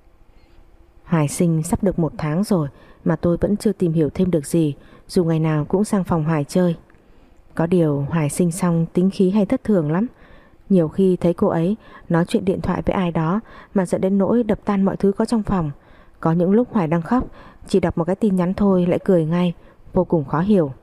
Hoài sinh sắp được một tháng rồi mà tôi vẫn chưa tìm hiểu thêm được gì, dù ngày nào cũng sang phòng Hoài chơi. Có điều Hoài sinh xong tính khí hay thất thường lắm. Nhiều khi thấy cô ấy nói chuyện điện thoại với ai đó mà dẫn đến nỗi đập tan mọi thứ có trong phòng. Có những lúc Hoài đang khóc, chỉ đọc một cái tin nhắn thôi lại cười ngay, vô cùng khó hiểu.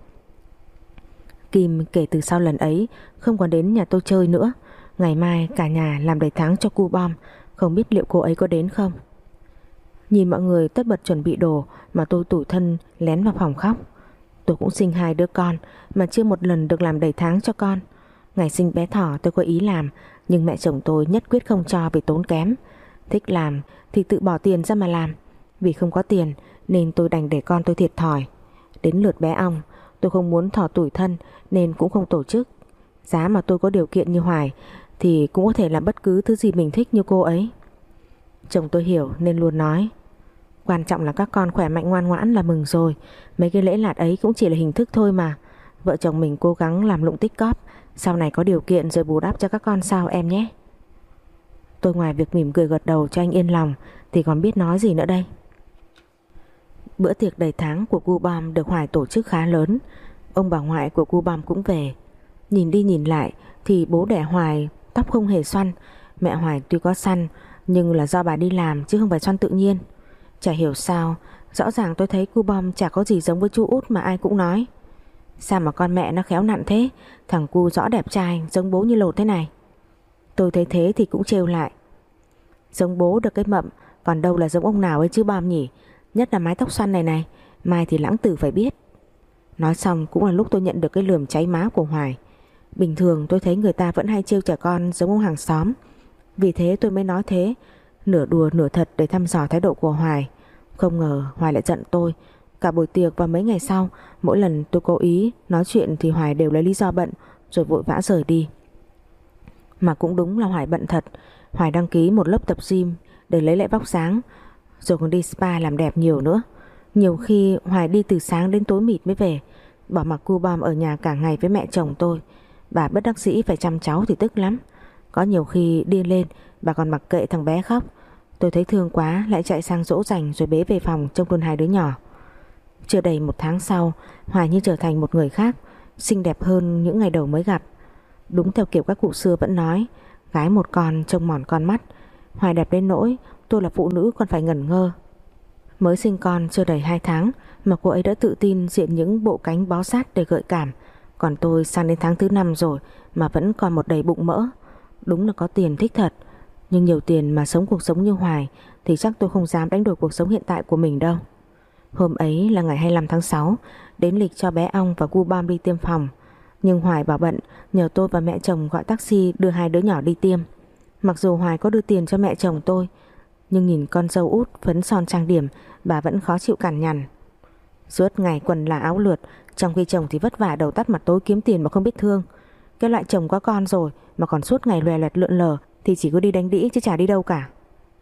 Kim kể từ sau lần ấy không còn đến nhà tôi chơi nữa. Ngày mai cả nhà làm đầy tháng cho cu bom, không biết liệu cô ấy có đến không. Nhìn mọi người tất bật chuẩn bị đồ mà tôi tủi thân lén vào phòng khóc. Tôi cũng sinh hai đứa con mà chưa một lần được làm đầy tháng cho con. Ngày sinh bé Thỏ tôi có ý làm, nhưng mẹ chồng tôi nhất quyết không cho vì tốn kém. Thích làm thì tự bỏ tiền ra mà làm. Vì không có tiền nên tôi đành để con tôi thiệt thòi. Đến lượt bé Ong, tôi không muốn Thỏ tủi thân nên cũng không tổ chức. Giá mà tôi có điều kiện như Hoài thì cũng có thể làm bất cứ thứ gì mình thích như cô ấy. Chồng tôi hiểu nên luôn nói, quan trọng là các con khỏe mạnh ngoan ngoãn là mừng rồi. Mấy cái lễ lạt ấy cũng chỉ là hình thức thôi mà. Vợ chồng mình cố gắng làm lụng tích cóp, sau này có điều kiện rồi bù đắp cho các con sao em nhé. Tôi ngoài việc mỉm cười gật đầu cho anh yên lòng thì còn biết nói gì nữa đây. Bữa tiệc đầy tháng của cu bom được Hoài tổ chức khá lớn. Ông bà ngoại của cu bom cũng về. Nhìn đi nhìn lại thì bố đẻ Hoài tóc không hề xoăn. Mẹ Hoài tuy có săn nhưng là do bà đi làm chứ không phải xoăn tự nhiên. Chả hiểu sao, rõ ràng tôi thấy cu bom chả có gì giống với chú út mà ai cũng nói. Sao mà con mẹ nó khéo nặn thế, thằng cu rõ đẹp trai giống bố như lột thế này. Tôi thấy thế thì cũng trêu lại, giống bố được cái mậm, còn đâu là giống ông nào ấy chứ bom nhỉ. Nhất là mái tóc xoăn này này, mai thì lãng tử phải biết. Nói xong cũng là lúc tôi nhận được cái lườm cháy má của Hoài. Bình thường tôi thấy người ta vẫn hay trêu trẻ con giống ông hàng xóm, vì thế tôi mới nói thế, nửa đùa nửa thật để thăm dò thái độ của Hoài. Không ngờ Hoài lại giận tôi. Cả buổi tiệc và mấy ngày sau, mỗi lần tôi cố ý nói chuyện thì Hoài đều lấy lý do bận rồi vội vã rời đi. Mà cũng đúng là Hoài bận thật. Hoài đăng ký một lớp tập gym để lấy lại vóc dáng, rồi còn đi spa làm đẹp nhiều nữa. Nhiều khi Hoài đi từ sáng đến tối mịt mới về, bỏ mặc cu bom ở nhà cả ngày với mẹ chồng tôi. Bà bất đắc dĩ phải chăm cháu thì tức lắm. Có nhiều khi điên lên bà còn mặc kệ thằng bé khóc. Tôi thấy thương quá lại chạy sang dỗ dành rồi bế về phòng trông luôn hai đứa nhỏ. Chưa đầy một tháng sau, Hoài như trở thành một người khác, xinh đẹp hơn những ngày đầu mới gặp. Đúng theo kiểu các cụ xưa vẫn nói, gái một con trông mòn con mắt. Hoài đẹp đến nỗi tôi là phụ nữ còn phải ngẩn ngơ. Mới sinh con chưa đầy hai tháng mà cô ấy đã tự tin diện những bộ cánh bó sát để gợi cảm. Còn tôi sang đến tháng thứ năm rồi mà vẫn còn một đầy bụng mỡ. Đúng là có tiền thích thật. Nhưng nhiều tiền mà sống cuộc sống như Hoài thì chắc tôi không dám đánh đổi cuộc sống hiện tại của mình đâu. Hôm ấy là ngày hai mươi lăm tháng sáu, đến lịch cho bé Ong và cu bom đi tiêm phòng. Nhưng Hoài bảo bận, nhờ tôi và mẹ chồng gọi taxi đưa hai đứa nhỏ đi tiêm. Mặc dù Hoài có đưa tiền cho mẹ chồng tôi, nhưng nhìn con dâu út phấn son trang điểm, bà vẫn khó chịu cằn nhằn. Suốt ngày quần là áo lượt, trong khi chồng thì vất vả đầu tắt mặt tối kiếm tiền mà không biết thương. Cái loại chồng có con rồi mà còn suốt ngày lòe loẹt lượn lờ thì chỉ có đi đánh đĩ chứ chả đi đâu cả.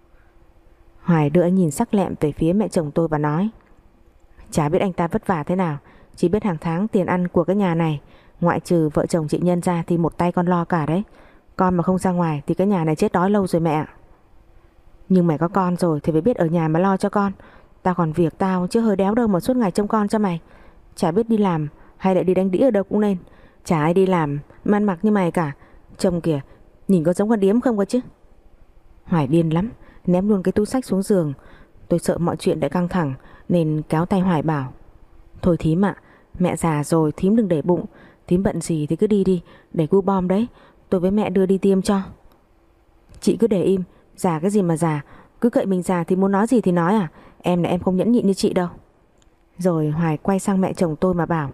Hoài đưa ánh nhìn sắc lẹm về phía mẹ chồng tôi và nói, chả biết anh ta vất vả thế nào, chỉ biết hàng tháng tiền ăn của cái nhà này, ngoại trừ vợ chồng chị Nhân ra thì một tay con lo cả đấy. Con mà không ra ngoài thì cái nhà này chết đói lâu rồi mẹ ạ. Nhưng mày có con rồi thì phải biết ở nhà mà lo cho con. Tao còn việc tao chứ hơi đéo đâu mà suốt ngày trông con cho mày. Chả biết đi làm hay lại đi đánh đĩ ở đâu cũng nên. Chả ai đi làm mà ăn mặc như mày cả. Trông kìa, nhìn có giống con điếm không cơ chứ. Hoài điên lắm, ném luôn cái túi xách xuống giường. Tôi sợ mọi chuyện đã căng thẳng nên kéo tay Hoài bảo, thôi thím ạ, mẹ già rồi thím đừng để bụng. Thím bận gì thì cứ đi đi, để cu bom đấy, tôi với mẹ đưa đi tiêm cho. Chị cứ để im, già cái gì mà già, cứ cậy mình già thì muốn nói gì thì nói à. Em là em không nhẫn nhịn như chị đâu. Rồi Hoài quay sang mẹ chồng tôi mà bảo,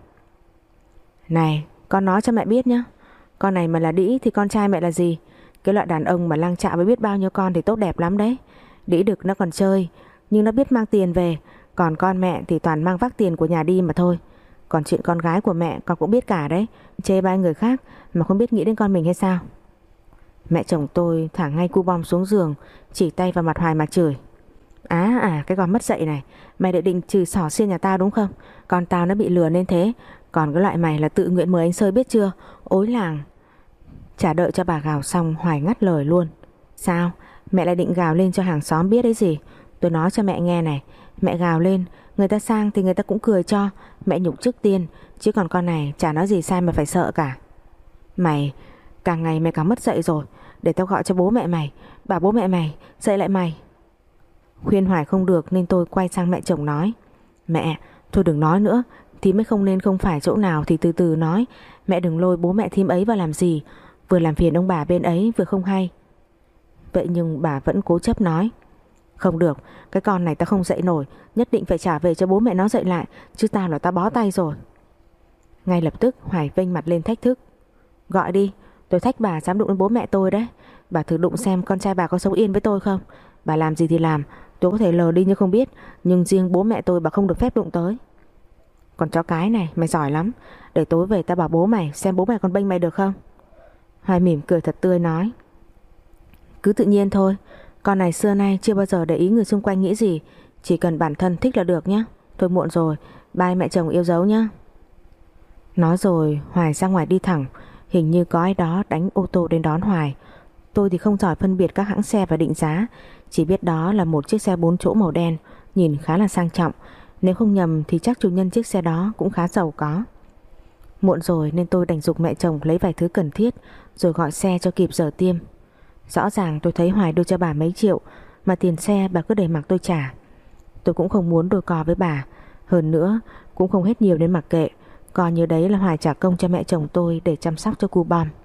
này con nói cho mẹ biết nhá, con này mà là đĩ thì con trai mẹ là gì. Cái loại đàn ông mà lang chạ với biết bao nhiêu con thì tốt đẹp lắm đấy. Đĩ đực nó còn chơi, nhưng nó biết mang tiền về. Còn con mẹ thì toàn mang vác tiền của nhà đi mà thôi. Còn chuyện con gái của mẹ con cũng biết cả đấy. Chê bai người khác mà không biết nghĩ đến con mình hay sao. Mẹ chồng tôi thả ngay cu bom xuống giường, chỉ tay vào mặt Hoài mà chửi. Á à, cái con mất dạy này, mày định định trừ xỏ xiên nhà tao đúng không? Con tao nó bị lừa nên thế, còn cái loại mày là tự nguyện mời anh Sơi biết chưa? Ối làng. Chả đợi cho bà gào xong, Hoài ngắt lời luôn. Sao? Mẹ lại định gào lên cho hàng xóm biết đấy gì? Tôi nói cho mẹ nghe này, mẹ gào lên, người ta sang thì người ta cũng cười cho, mẹ nhục trước tiên, chứ còn con này chả nói gì sai mà phải sợ cả. Mày, càng ngày mày càng mất dạy rồi, để tao gọi cho bố mẹ mày, bảo bố mẹ mày dạy lại mày. Khuyên Hoài không được nên tôi quay sang mẹ chồng nói. Mẹ, thôi đừng nói nữa, thím mới không nên không phải chỗ nào thì từ từ nói, mẹ đừng lôi bố mẹ thím ấy vào làm gì, vừa làm phiền ông bà bên ấy vừa không hay. Vậy nhưng bà vẫn cố chấp nói. Không được, cái con này tao không dạy nổi, nhất định phải trả về cho bố mẹ nó dạy lại, chứ tao là tao bó tay rồi. Ngay lập tức Hoài vênh mặt lên thách thức. Gọi đi, tôi thách bà dám đụng đến bố mẹ tôi đấy. Bà thử đụng xem con trai bà có sống yên với tôi không. Bà làm gì thì làm, tôi có thể lờ đi như không biết, nhưng riêng bố mẹ tôi bà không được phép đụng tới. Còn chó cái này, mày giỏi lắm, để tối về tao bảo bố mày xem bố mày còn bênh mày được không. Hoài mỉm cười thật tươi nói. Cứ tự nhiên thôi, con này xưa nay chưa bao giờ để ý người xung quanh nghĩ gì, chỉ cần bản thân thích là được nhé. Thôi muộn rồi, bye mẹ chồng yêu dấu nhé. Nói rồi Hoài ra ngoài đi thẳng. Hình như có ai đó đánh ô tô đến đón Hoài. Tôi thì không giỏi phân biệt các hãng xe và định giá, chỉ biết đó là một chiếc xe bốn chỗ màu đen, nhìn khá là sang trọng. Nếu không nhầm thì chắc chủ nhân chiếc xe đó cũng khá giàu có. Muộn rồi nên tôi đành giục mẹ chồng lấy vài thứ cần thiết rồi gọi xe cho kịp giờ tiêm. Rõ ràng tôi thấy Hoài đưa cho bà mấy triệu, mà tiền xe bà cứ để mặc tôi trả. Tôi cũng không muốn đôi co với bà, hơn nữa cũng không hết nhiều nên mặc kệ, coi như đấy là Hoài trả công cho mẹ chồng tôi để chăm sóc cho cu bom.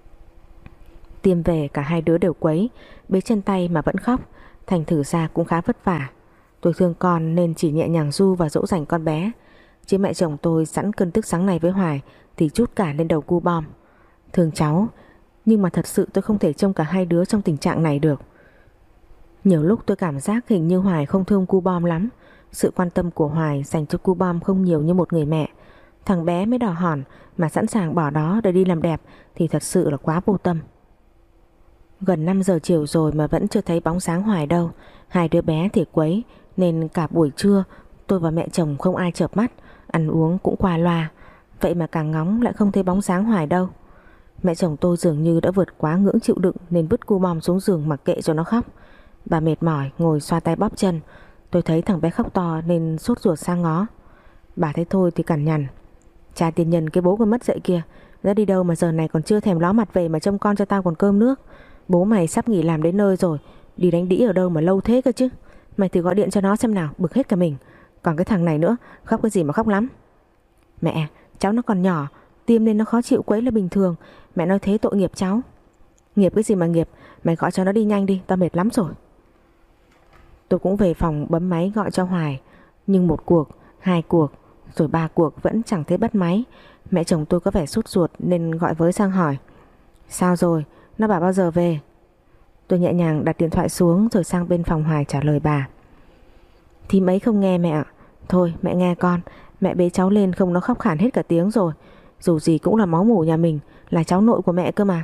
Tiêm về cả hai đứa đều quấy, bế chân tay mà vẫn khóc, thành thử ra cũng khá vất vả. Tôi thương con nên chỉ nhẹ nhàng ru và dỗ dành con bé, chứ mẹ chồng tôi sẵn cơn tức sáng này với Hoài thì trút cả lên đầu cu bom. Thương cháu, nhưng mà thật sự tôi không thể trông cả hai đứa trong tình trạng này được. Nhiều lúc tôi cảm giác hình như Hoài không thương cu bom lắm. Sự quan tâm của Hoài dành cho cu bom không nhiều như một người mẹ. Thằng bé mới đỏ hòn mà sẵn sàng bỏ đó để đi làm đẹp thì thật sự là quá vô tâm. Gần năm giờ chiều rồi mà vẫn chưa thấy bóng sáng Hoài đâu. Hai đứa bé thì quấy nên cả buổi trưa tôi và mẹ chồng không ai chợp mắt, ăn uống cũng qua loa. Vậy mà càng ngóng lại không thấy bóng sáng Hoài đâu. Mẹ chồng tôi dường như đã vượt quá ngưỡng chịu đựng nên vứt cu bom xuống giường mặc kệ cho nó khóc. Bà mệt mỏi ngồi xoa tay bóp chân. Tôi thấy thằng bé khóc to nên sốt ruột sang ngó. Bà thấy thôi thì cằn nhằn. Cha tiền nhân cái bố còn mất dạy kia, đã đi đâu mà giờ này còn chưa thèm ló mặt về mà trông con cho tao còn cơm nước. Bố mày sắp nghỉ làm đến nơi rồi, đi đánh đĩ ở đâu mà lâu thế cơ chứ. Mày thử gọi điện cho nó xem nào, bực hết cả mình. Còn cái thằng này nữa, khóc cái gì mà khóc lắm. Mẹ, cháu nó còn nhỏ, tiêm nên nó khó chịu quấy là bình thường. Mẹ nói thế tội nghiệp cháu. Nghiệp cái gì mà nghiệp, mày gọi cho nó đi nhanh đi, tao mệt lắm rồi. Tôi cũng về phòng bấm máy gọi cho Hoài, nhưng một cuộc, hai cuộc, rồi ba cuộc vẫn chẳng thấy bắt máy. Mẹ chồng tôi có vẻ sốt ruột nên gọi với sang hỏi. Sao rồi, nó bảo bao giờ về? Tôi nhẹ nhàng đặt điện thoại xuống rồi sang bên phòng Hoài trả lời bà. Thì mấy không nghe mẹ ạ. Thôi mẹ nghe con, mẹ bế cháu lên không nó khóc khản hết cả tiếng rồi. Dù gì cũng là máu mủ nhà mình, là cháu nội của mẹ cơ mà.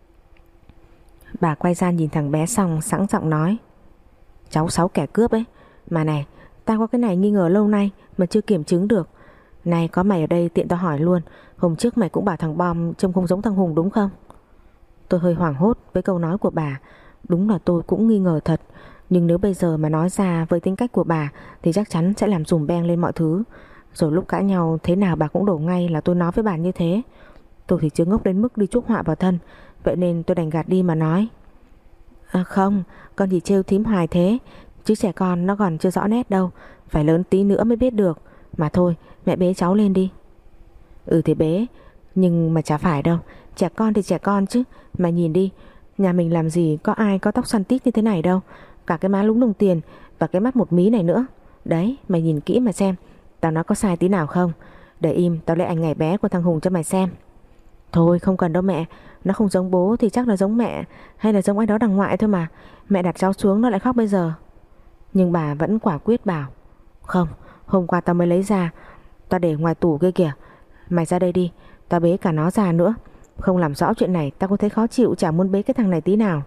Bà quay ra nhìn thằng bé xong sẵn giọng nói. Cháu sáu kẻ cướp ấy. Mà này, tao có cái này nghi ngờ lâu nay mà chưa kiểm chứng được. Này có mày ở đây tiện tao hỏi luôn, hôm trước mày cũng bảo thằng Bom trông không giống thằng Hùng đúng không? Tôi hơi hoảng hốt với câu nói của bà. Đúng là tôi cũng nghi ngờ thật, nhưng nếu bây giờ mà nói ra với tính cách của bà thì chắc chắn sẽ làm dùm beng lên mọi thứ. Rồi lúc cãi nhau thế nào bà cũng đổ ngay là tôi nói với bà như thế. Tôi thì chưa ngốc đến mức đi chuốc họa vào thân, vậy nên tôi đành gạt đi mà nói. À không, con chỉ trêu thím Hoài thế, chứ trẻ con nó còn chưa rõ nét đâu, phải lớn tí nữa mới biết được. Mà thôi, mẹ bế cháu lên đi. Ừ thì bế, nhưng mà chả phải đâu. Trẻ con thì trẻ con chứ. Mà nhìn đi, nhà mình làm gì có ai có tóc xoăn tít như thế này đâu. Cả cái má lúng đồng tiền và cái mắt một mí này nữa. Đấy, mày nhìn kỹ mà xem, tao nói có sai tí nào không? Để im, tao lấy ảnh ngày bé của thằng Hùng cho mày xem. Thôi không cần đâu mẹ, nó không giống bố thì chắc là giống mẹ, hay là giống ai đó đằng ngoại thôi mà. Mẹ đặt cháu xuống nó lại khóc bây giờ. Nhưng bà vẫn quả quyết bảo. Không, hôm qua tao mới lấy ra, tao để ngoài tủ kia kìa. Mày ra đây đi, tao bế cả nó ra nữa. Không làm rõ chuyện này tao có thấy khó chịu, chả muốn bế cái thằng này tí nào.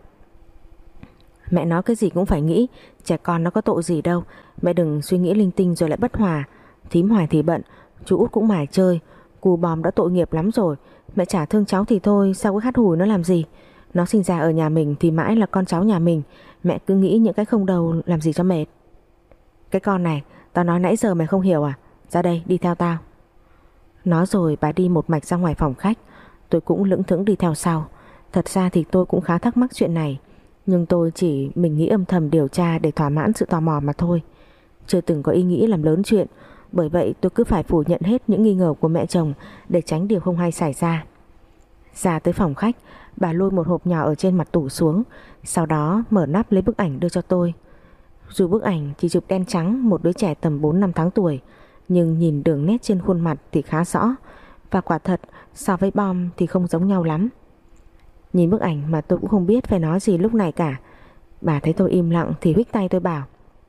Mẹ nói cái gì cũng phải nghĩ, trẻ con nó có tội gì đâu. Mẹ đừng suy nghĩ linh tinh rồi lại bất hòa. Thím Hoài thì bận, chú Út cũng mải chơi. Cù Bòm đã tội nghiệp lắm rồi. Mẹ chả thương cháu thì thôi, sao cứ hắt hủi nó làm gì. Nó sinh ra ở nhà mình thì mãi là con cháu nhà mình. Mẹ cứ nghĩ những cái không đầu làm gì cho mệt. Cái con này, tao nói nãy giờ mày không hiểu à? Ra đây, đi theo tao. Nói rồi bà đi một mạch ra ngoài phòng khách. Tôi cũng lững thững đi theo sau. Thật ra thì tôi cũng khá thắc mắc chuyện này, nhưng tôi chỉ mình nghĩ âm thầm điều tra để thỏa mãn sự tò mò mà thôi, chưa từng có ý nghĩ làm lớn chuyện. Bởi vậy tôi cứ phải phủ nhận hết những nghi ngờ của mẹ chồng để tránh điều không hay xảy ra. Ra tới phòng khách, bà lôi một hộp nhỏ ở trên mặt tủ xuống, sau đó mở nắp lấy bức ảnh đưa cho tôi. Dù bức ảnh chỉ chụp đen trắng một đứa trẻ tầm bốn năm tháng tuổi, nhưng nhìn đường nét trên khuôn mặt thì khá rõ, và quả thật so với Bom thì không giống nhau lắm. Nhìn bức ảnh mà tôi cũng không biết phải nói gì lúc này cả. Bà thấy tôi im lặng thì huých tay tôi bảo: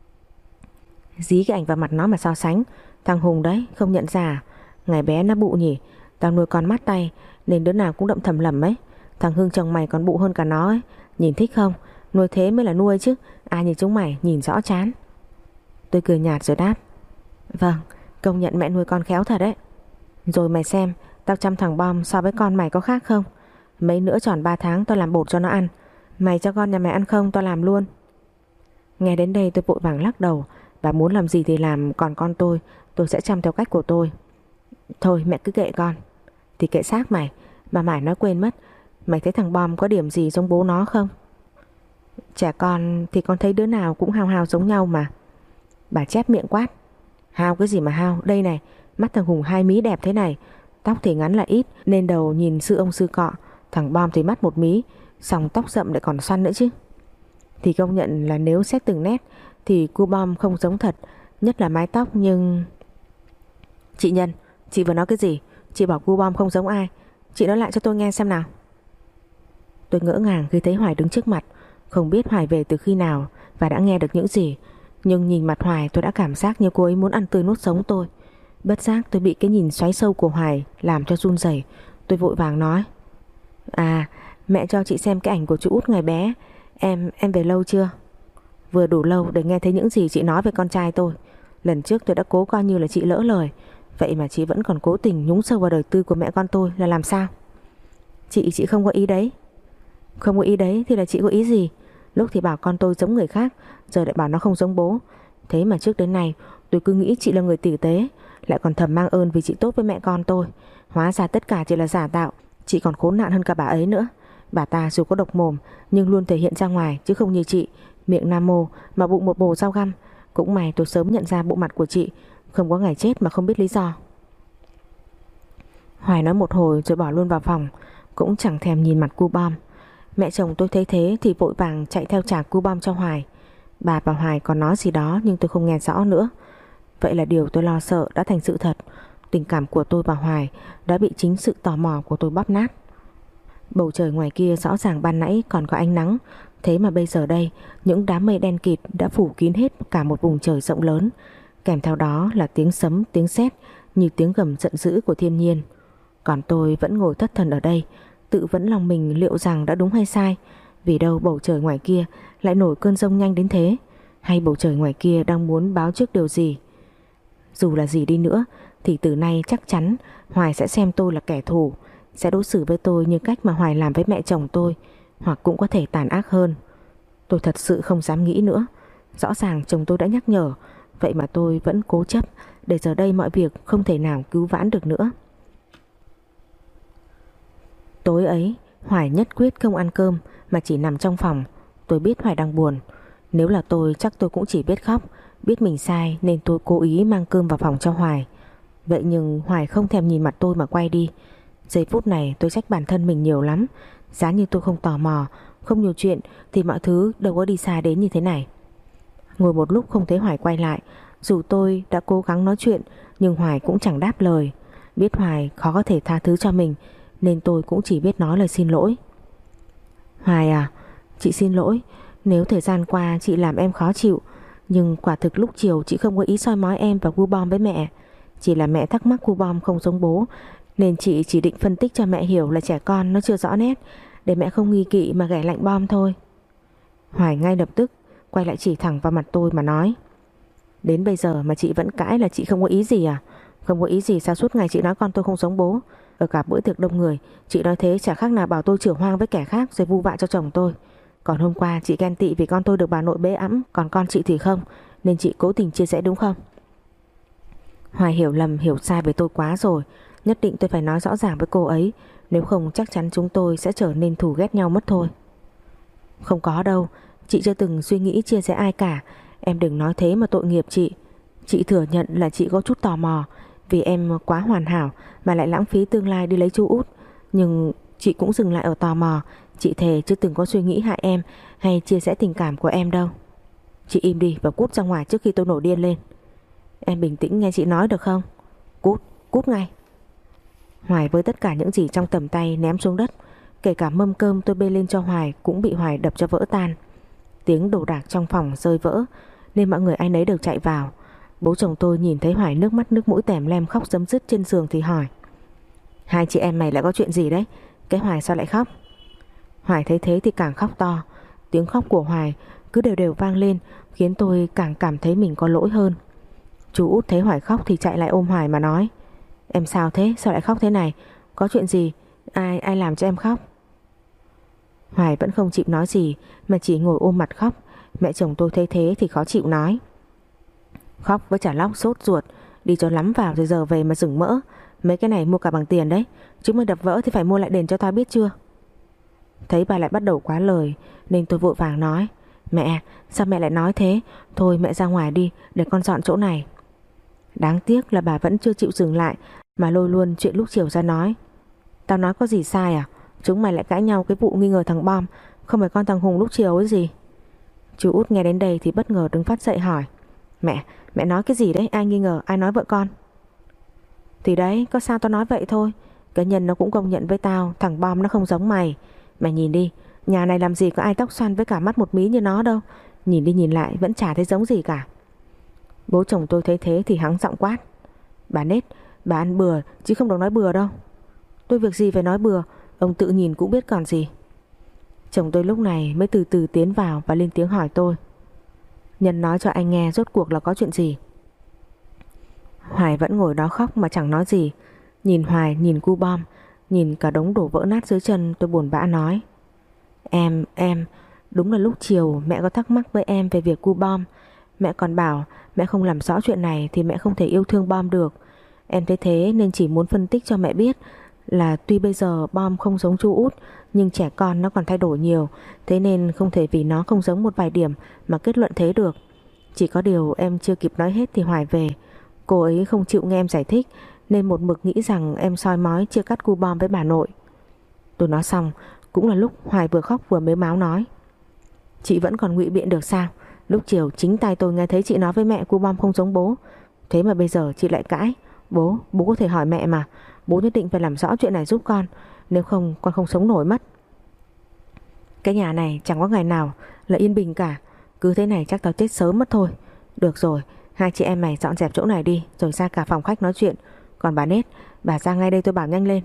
dí cái ảnh vào mặt nó mà so sánh. Thằng Hùng đấy, không nhận ra à? Ngày bé nó bụ nhỉ. Tao nuôi con mắt tay nên đứa nào cũng đậm thầm lầm ấy. Thằng Hưng chồng mày còn bụ hơn cả nó ấy. Nhìn thích không? Nuôi thế mới là nuôi chứ. Ai như chúng mày nhìn rõ chán. Tôi cười nhạt rồi đáp: vâng, công nhận mẹ nuôi con khéo thật đấy. Rồi mày xem, tao chăm thằng Bom so với con mày có khác không? Mấy nữa tròn ba tháng tao làm bột cho nó ăn. Mày cho con nhà mày ăn không, tao làm luôn. Nghe đến đây tôi vội vàng lắc đầu. Bà muốn làm gì thì làm, còn con tôi Tôi sẽ chăm theo cách của tôi. Thôi mẹ cứ kệ con. Thì kệ xác mày. Mà mải nói quên mất, mày thấy thằng Bom có điểm gì giống bố nó không? Trẻ con thì con thấy đứa nào cũng hao hao giống nhau mà. Bà chép miệng quát: hao cái gì mà hao. Đây này, mắt thằng Hùng hai mí đẹp thế này, tóc thì ngắn là ít nên đầu nhìn sư ông sư cọ. Thằng Bom thì mắt một mí, sòng tóc rậm lại còn xoăn nữa chứ. Thì công nhận là nếu xét từng nét thì cu Bom không giống thật, nhất là mái tóc. Nhưng chị Nhân, chị vừa nói cái gì? Chị bảo cu Bom không giống ai. Chị nói lại cho tôi nghe xem nào. Tôi ngỡ ngàng khi thấy Hoài đứng trước mặt. Không biết Hoài về từ khi nào và đã nghe được những gì, nhưng nhìn mặt Hoài tôi đã cảm giác như cô ấy muốn ăn tươi nuốt sống tôi. Bất giác tôi bị cái nhìn xoáy sâu của Hoài làm cho run rẩy. Tôi vội vàng nói: à, mẹ cho chị xem cái ảnh của chú Út ngày bé. Em, em về lâu chưa? Vừa đủ lâu để nghe thấy những gì chị nói về con trai tôi. Lần trước tôi đã cố coi như là chị lỡ lời, vậy mà chị vẫn còn cố tình nhúng sâu vào đời tư của mẹ con tôi là làm sao? Chị, chị không có ý đấy. Không có ý đấy thì là chị có ý gì? Lúc thì bảo con tôi giống người khác, giờ lại bảo nó không giống bố. Thế mà trước đến nay tôi cứ nghĩ chị là người tử tế, lại còn thầm mang ơn vì chị tốt với mẹ con tôi. Hóa ra tất cả chỉ là giả tạo. Chị còn khốn nạn hơn cả bà ấy nữa. Bà ta dù có độc mồm nhưng luôn thể hiện ra ngoài, chứ không như chị, miệng nam mô mà bụng một bồ rau găm. Cũng may tôi sớm nhận ra bộ mặt của chị, không có ngày chết mà không biết lý do. Hoài nói một hồi rồi bỏ luôn vào phòng, cũng chẳng thèm nhìn mặt cu Bom. Mẹ chồng tôi thấy thế thì vội vàng chạy theo trả cu Bom cho Hoài. Bà và Hoài còn nói gì đó nhưng tôi không nghe rõ nữa. Vậy là điều tôi lo sợ đã thành sự thật. Tình cảm của tôi và Hoài đã bị chính sự tò mò của tôi bóp nát. Bầu trời ngoài kia rõ ràng ban nãy còn có ánh nắng, thế mà bây giờ đây những đám mây đen kịt đã phủ kín hết cả một vùng trời rộng lớn. Kèm theo đó là tiếng sấm, tiếng sét như tiếng gầm giận dữ của thiên nhiên. Còn tôi vẫn ngồi thất thần ở đây, tự vấn lòng mình liệu rằng đã đúng hay sai. Vì đâu bầu trời ngoài kia lại nổi cơn giông nhanh đến thế? Hay bầu trời ngoài kia đang muốn báo trước điều gì? Dù là gì đi nữa thì từ nay chắc chắn Hoài sẽ xem tôi là kẻ thù, sẽ đối xử với tôi như cách mà Hoài làm với mẹ chồng tôi, hoặc cũng có thể tàn ác hơn. Tôi thật sự không dám nghĩ nữa. Rõ ràng chồng tôi đã nhắc nhở, vậy mà tôi vẫn cố chấp, để giờ đây mọi việc không thể nào cứu vãn được nữa. Tối ấy Hoài nhất quyết không ăn cơm mà chỉ nằm trong phòng. Tôi biết Hoài đang buồn. Nếu là tôi chắc tôi cũng chỉ biết khóc. Biết mình sai nên tôi cố ý mang cơm vào phòng cho Hoài. Vậy nhưng Hoài không thèm nhìn mặt tôi mà quay đi. Giây phút này tôi trách bản thân mình nhiều lắm. Giá như tôi không tò mò, không nhiều chuyện thì mọi thứ đâu có đi xa đến như thế này. Ngồi một lúc không thấy Hoài quay lại. Dù tôi đã cố gắng nói chuyện nhưng Hoài cũng chẳng đáp lời. Biết Hoài khó có thể tha thứ cho mình nên tôi cũng chỉ biết nói lời xin lỗi. Hoài à, chị xin lỗi nếu thời gian qua chị làm em khó chịu. Nhưng quả thực lúc chiều chị không có ý soi mói em và cu Bom với mẹ. Chỉ là mẹ thắc mắc cu Bom không giống bố Nên chị chỉ định phân tích cho mẹ hiểu là trẻ con nó chưa rõ nét, để mẹ không nghi kỵ mà ghẻ lạnh bom thôi. Hoài ngay lập tức quay lại chỉ thẳng vào mặt tôi mà nói: Đến bây giờ mà chị vẫn cãi là chị không có ý gì à? Không có ý gì sao suốt ngày chị nói con tôi không giống bố? Ở cả bữa tiệc đông người chị nói thế chả khác nào bảo tôi chửa hoang với kẻ khác rồi vu vạ cho chồng tôi. Còn hôm qua chị ghen tị vì con tôi được bà nội bế ẵm, còn con chị thì không, nên chị cố tình chia rẽ đúng không? Hoài hiểu lầm hiểu sai với tôi quá rồi. Nhất định tôi phải nói rõ ràng với cô ấy, nếu không chắc chắn chúng tôi sẽ trở nên thù ghét nhau mất thôi. Không có đâu, chị chưa từng suy nghĩ chia rẽ ai cả. Em đừng nói thế mà tội nghiệp chị. Chị thừa nhận là chị có chút tò mò, vì em quá hoàn hảo mà lại lãng phí tương lai đi lấy chú út. Nhưng chị cũng dừng lại ở tò mò. Chị thề chưa từng có suy nghĩ hại em hay chia sẻ tình cảm của em đâu. Chị im đi và cút ra ngoài trước khi tôi nổi điên lên. Em bình tĩnh nghe chị nói được không? Cút, cút ngay. Hoài với tất cả những gì trong tầm tay ném xuống đất. Kể cả mâm cơm tôi bê lên cho Hoài cũng bị Hoài đập cho vỡ tan. Tiếng đồ đạc trong phòng rơi vỡ nên mọi người ai nấy đều chạy vào. Bố chồng tôi nhìn thấy Hoài nước mắt nước mũi tèm lem khóc rấm rứt trên giường thì hỏi: Hai chị em mày lại có chuyện gì đấy? Cái Hoài sao lại khóc? Hoài thấy thế thì càng khóc to. Tiếng khóc của Hoài cứ đều đều vang lên, khiến tôi càng cảm thấy mình có lỗi hơn. Chú út thấy Hoài khóc thì chạy lại ôm Hoài mà nói: Em sao thế? Sao lại khóc thế này? Có chuyện gì? Ai ai làm cho em khóc? Hoài vẫn không chịu nói gì mà chỉ ngồi ôm mặt khóc. Mẹ chồng tôi thấy thế thì khó chịu nói: Khóc với chả lóc sốt ruột, đi cho lắm vào rồi giờ về mà rừng mỡ. Mấy cái này mua cả bằng tiền đấy, chúng mới đập vỡ thì phải mua lại đền cho tao biết chưa? Thấy bà lại bắt đầu quá lời nên tôi vội vàng nói: Mẹ, sao mẹ lại nói thế? Thôi mẹ ra ngoài đi, để con dọn chỗ này. Đáng tiếc là bà vẫn chưa chịu dừng lại mà lôi luôn chuyện lúc chiều ra nói. Tao nói có gì sai à? Chúng mày lại cãi nhau cái vụ nghi ngờ thằng Bom, không phải con thằng Hùng lúc chiều ấy gì? Chú út nghe đến đây thì bất ngờ đứng phát dậy hỏi: Mẹ, mẹ nói cái gì đấy? Ai nghi ngờ? Ai nói vợ con? Thì đấy, có sao tao nói vậy thôi. Cái Nhân nó cũng công nhận với tao, thằng Bom nó không giống mày. Mày nhìn đi, nhà này làm gì có ai tóc xoăn với cả mắt một mí như nó đâu. Nhìn đi nhìn lại vẫn chả thấy giống gì cả. Bố chồng tôi thấy thế thì hắng giọng quát: Bà Nết, bà ăn bừa chứ không được nói bừa đâu. Tôi việc gì phải nói bừa, ông tự nhìn cũng biết còn gì. Chồng tôi lúc này mới từ từ tiến vào và lên tiếng hỏi tôi: Nhân nói cho anh nghe rốt cuộc là có chuyện gì? Hoài vẫn ngồi đó khóc mà chẳng nói gì. Nhìn Hoài, nhìn cu Bom, nhìn cả đống đổ vỡ nát dưới chân, tôi buồn bã nói: Em, em, đúng là lúc chiều mẹ có thắc mắc với em về việc cu Bom. Mẹ còn bảo mẹ không làm rõ chuyện này thì mẹ không thể yêu thương Bom được. Em thấy thế nên chỉ muốn phân tích cho mẹ biết là tuy bây giờ Bom không giống chú út, nhưng trẻ con nó còn thay đổi nhiều. Thế nên không thể vì nó không giống một vài điểm mà kết luận thế được. Chỉ có điều em chưa kịp nói hết thì Hoài về. Cô ấy không chịu nghe em giải thích nên một mực nghĩ rằng em soi mói chia cắt cu Bom với bà nội. Tôi nói xong cũng là lúc Hoài vừa khóc vừa mếu máo nói: Chị vẫn còn ngụy biện được sao? Lúc chiều chính tay tôi nghe thấy chị nói với mẹ cu Bom không giống bố. Thế mà bây giờ chị lại cãi. Bố, bố có thể hỏi mẹ mà. Bố nhất định phải làm rõ chuyện này giúp con, nếu không con không sống nổi mất. Cái nhà này chẳng có ngày nào là yên bình cả. Cứ thế này chắc tao chết sớm mất thôi. Được rồi, hai chị em mày dọn dẹp chỗ này đi, rồi ra cả phòng khách nói chuyện. Còn bà Nết, bà ra ngay đây tôi bảo nhanh lên.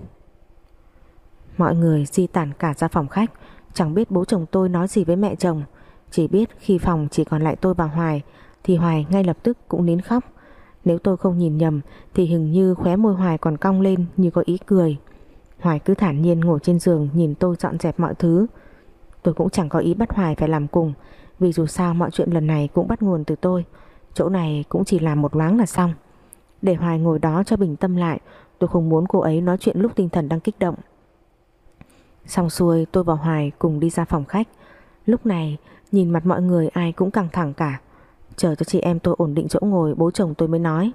Mọi người di tản cả ra phòng khách. Chẳng biết bố chồng tôi nói gì với mẹ chồng. Chỉ biết khi phòng chỉ còn lại tôi và Hoài thì Hoài ngay lập tức cũng nín khóc. Nếu tôi không nhìn nhầm thì hình như khóe môi Hoài còn cong lên như có ý cười. Hoài cứ thản nhiên ngồi trên giường nhìn tôi dọn dẹp mọi thứ. Tôi cũng chẳng có ý bắt Hoài phải làm cùng, vì dù sao mọi chuyện lần này cũng bắt nguồn từ tôi. Chỗ này cũng chỉ làm một loáng là xong. Để Hoài ngồi đó cho bình tâm lại, tôi không muốn cô ấy nói chuyện lúc tinh thần đang kích động. Xong xuôi tôi và Hoài cùng đi ra phòng khách. Lúc này nhìn mặt mọi người ai cũng căng thẳng cả. Chờ cho chị em tôi ổn định chỗ ngồi, bố chồng tôi mới nói: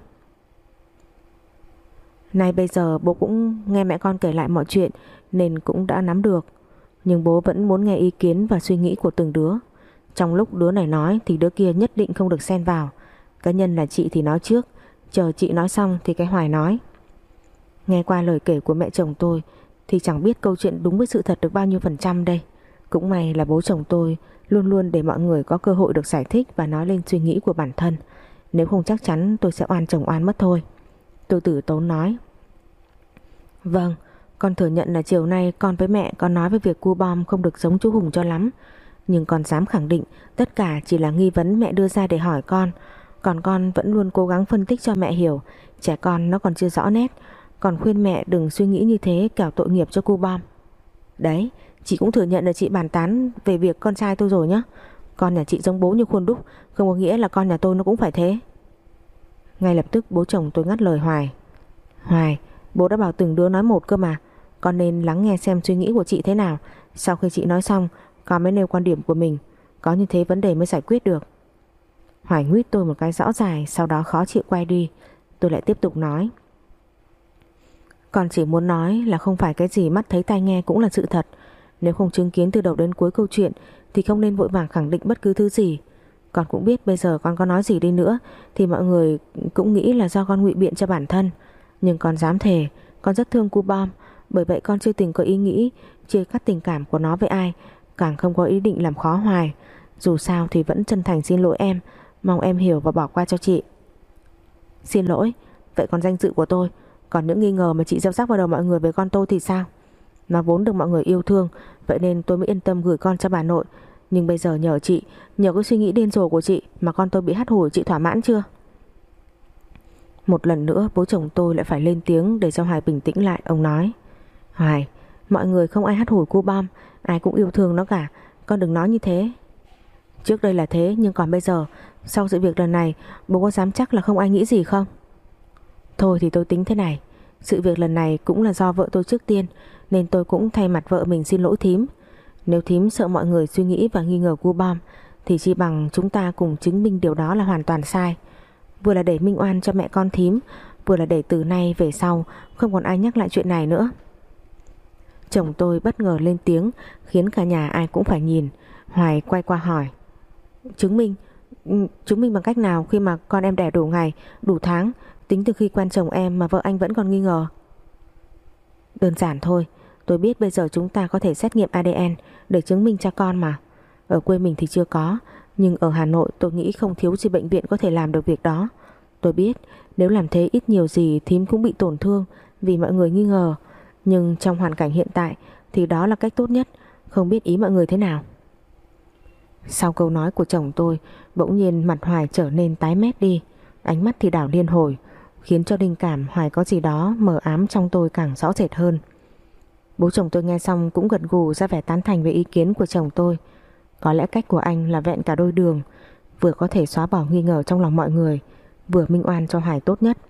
Nay bây giờ bố cũng nghe mẹ con kể lại mọi chuyện nên cũng đã nắm được. Nhưng bố vẫn muốn nghe ý kiến và suy nghĩ của từng đứa. Trong lúc đứa này nói thì đứa kia nhất định không được xen vào. Cá nhân là chị thì nói trước, chờ chị nói xong thì cái Hoài nói. Nghe qua lời kể của mẹ chồng tôi thì chẳng biết câu chuyện đúng với sự thật được bao nhiêu phần trăm đây. Cũng may là bố chồng tôi luôn luôn để mọi người có cơ hội được giải thích và nói lên suy nghĩ của bản thân. Nếu không chắc chắn tôi sẽ oan chồng oan mất thôi. Tôi tử tốn nói: Vâng, con thừa nhận là chiều nay con với mẹ con nói về việc cu bom không được giống chú Hùng cho lắm. Nhưng con dám khẳng định tất cả chỉ là nghi vấn mẹ đưa ra để hỏi con. Còn con vẫn luôn cố gắng phân tích cho mẹ hiểu. Trẻ con nó còn chưa rõ nét. Còn khuyên mẹ đừng suy nghĩ như thế, kẻo tội nghiệp cho cu bom. Đấy, chị cũng thừa nhận là chị bàn tán về việc con trai tôi rồi nhá. Con nhà chị giống bố như khuôn đúc, không có nghĩa là con nhà tôi nó cũng phải thế. Ngay lập tức bố chồng tôi ngắt lời Hoài. Hoài, bố đã bảo từng đứa nói một cơ mà. Con nên lắng nghe xem suy nghĩ của chị thế nào. Sau khi chị nói xong, con mới nêu quan điểm của mình. Có như thế vấn đề mới giải quyết được. Hoài nguyết tôi một cái rõ dài, sau đó khó chịu quay đi. Tôi lại tiếp tục nói. Con chỉ muốn nói là không phải cái gì mắt thấy tai nghe cũng là sự thật. Nếu không chứng kiến từ đầu đến cuối câu chuyện thì không nên vội vàng khẳng định bất cứ thứ gì. Con cũng biết bây giờ con có nói gì đi nữa thì mọi người cũng nghĩ là do con ngụy biện cho bản thân. Nhưng con dám thề con rất thương cu bom. Bởi vậy con chưa từng có ý nghĩ chia cắt tình cảm của nó với ai, càng không có ý định làm khó Hoài. Dù sao thì vẫn chân thành xin lỗi em. Mong em hiểu và bỏ qua cho chị. Xin lỗi? Vậy còn danh dự của tôi, còn những nghi ngờ mà chị gieo rắc vào đầu mọi người về con tôi thì sao? Nó vốn được mọi người yêu thương, vậy nên tôi mới yên tâm gửi con cho bà nội. Nhưng bây giờ nhờ chị, nhờ cái suy nghĩ điên rồ của chị mà con tôi bị hắt hủi, chị thỏa mãn chưa? Một lần nữa bố chồng tôi lại phải lên tiếng để cho Hoài bình tĩnh lại. Ông nói. Hoài, mọi người không ai hắt hủi cu bom, ai cũng yêu thương nó cả. Con đừng nói như thế. Trước đây là thế, nhưng còn bây giờ, sau sự việc lần này, bố có dám chắc là không ai nghĩ gì không? Thôi thì tôi tính thế này. Sự việc lần này cũng là do vợ tôi trước tiên, nên tôi cũng thay mặt vợ mình xin lỗi thím. Nếu thím sợ mọi người suy nghĩ và nghi ngờ cu bom thì chỉ bằng chúng ta cùng chứng minh điều đó là hoàn toàn sai. Vừa là để minh oan cho mẹ con thím, vừa là để từ nay về sau không còn ai nhắc lại chuyện này nữa. Chồng tôi bất ngờ lên tiếng, khiến cả nhà ai cũng phải nhìn. Hoài quay qua hỏi. Chứng minh? Chứng minh bằng cách nào khi mà con em đẻ đủ ngày, đủ tháng, tính từ khi quen chồng em mà vợ anh vẫn còn nghi ngờ? Đơn giản thôi. Tôi biết bây giờ chúng ta có thể xét nghiệm a đê en để chứng minh cho con mà. Ở quê mình thì chưa có, nhưng ở Hà Nội tôi nghĩ không thiếu gì bệnh viện có thể làm được việc đó. Tôi biết nếu làm thế ít nhiều gì thím cũng bị tổn thương vì mọi người nghi ngờ. Nhưng trong hoàn cảnh hiện tại thì đó là cách tốt nhất. Không biết ý mọi người thế nào? Sau câu nói của chồng tôi, bỗng nhiên mặt Hoài trở nên tái mét đi, ánh mắt thì đảo liên hồi, khiến cho linh cảm Hoài có gì đó mờ ám trong tôi càng rõ rệt hơn. Bố chồng tôi nghe xong cũng gật gù ra vẻ tán thành về ý kiến của chồng tôi. Có lẽ cách của anh là vẹn cả đôi đường, vừa có thể xóa bỏ nghi ngờ trong lòng mọi người, vừa minh oan cho Hoài tốt nhất.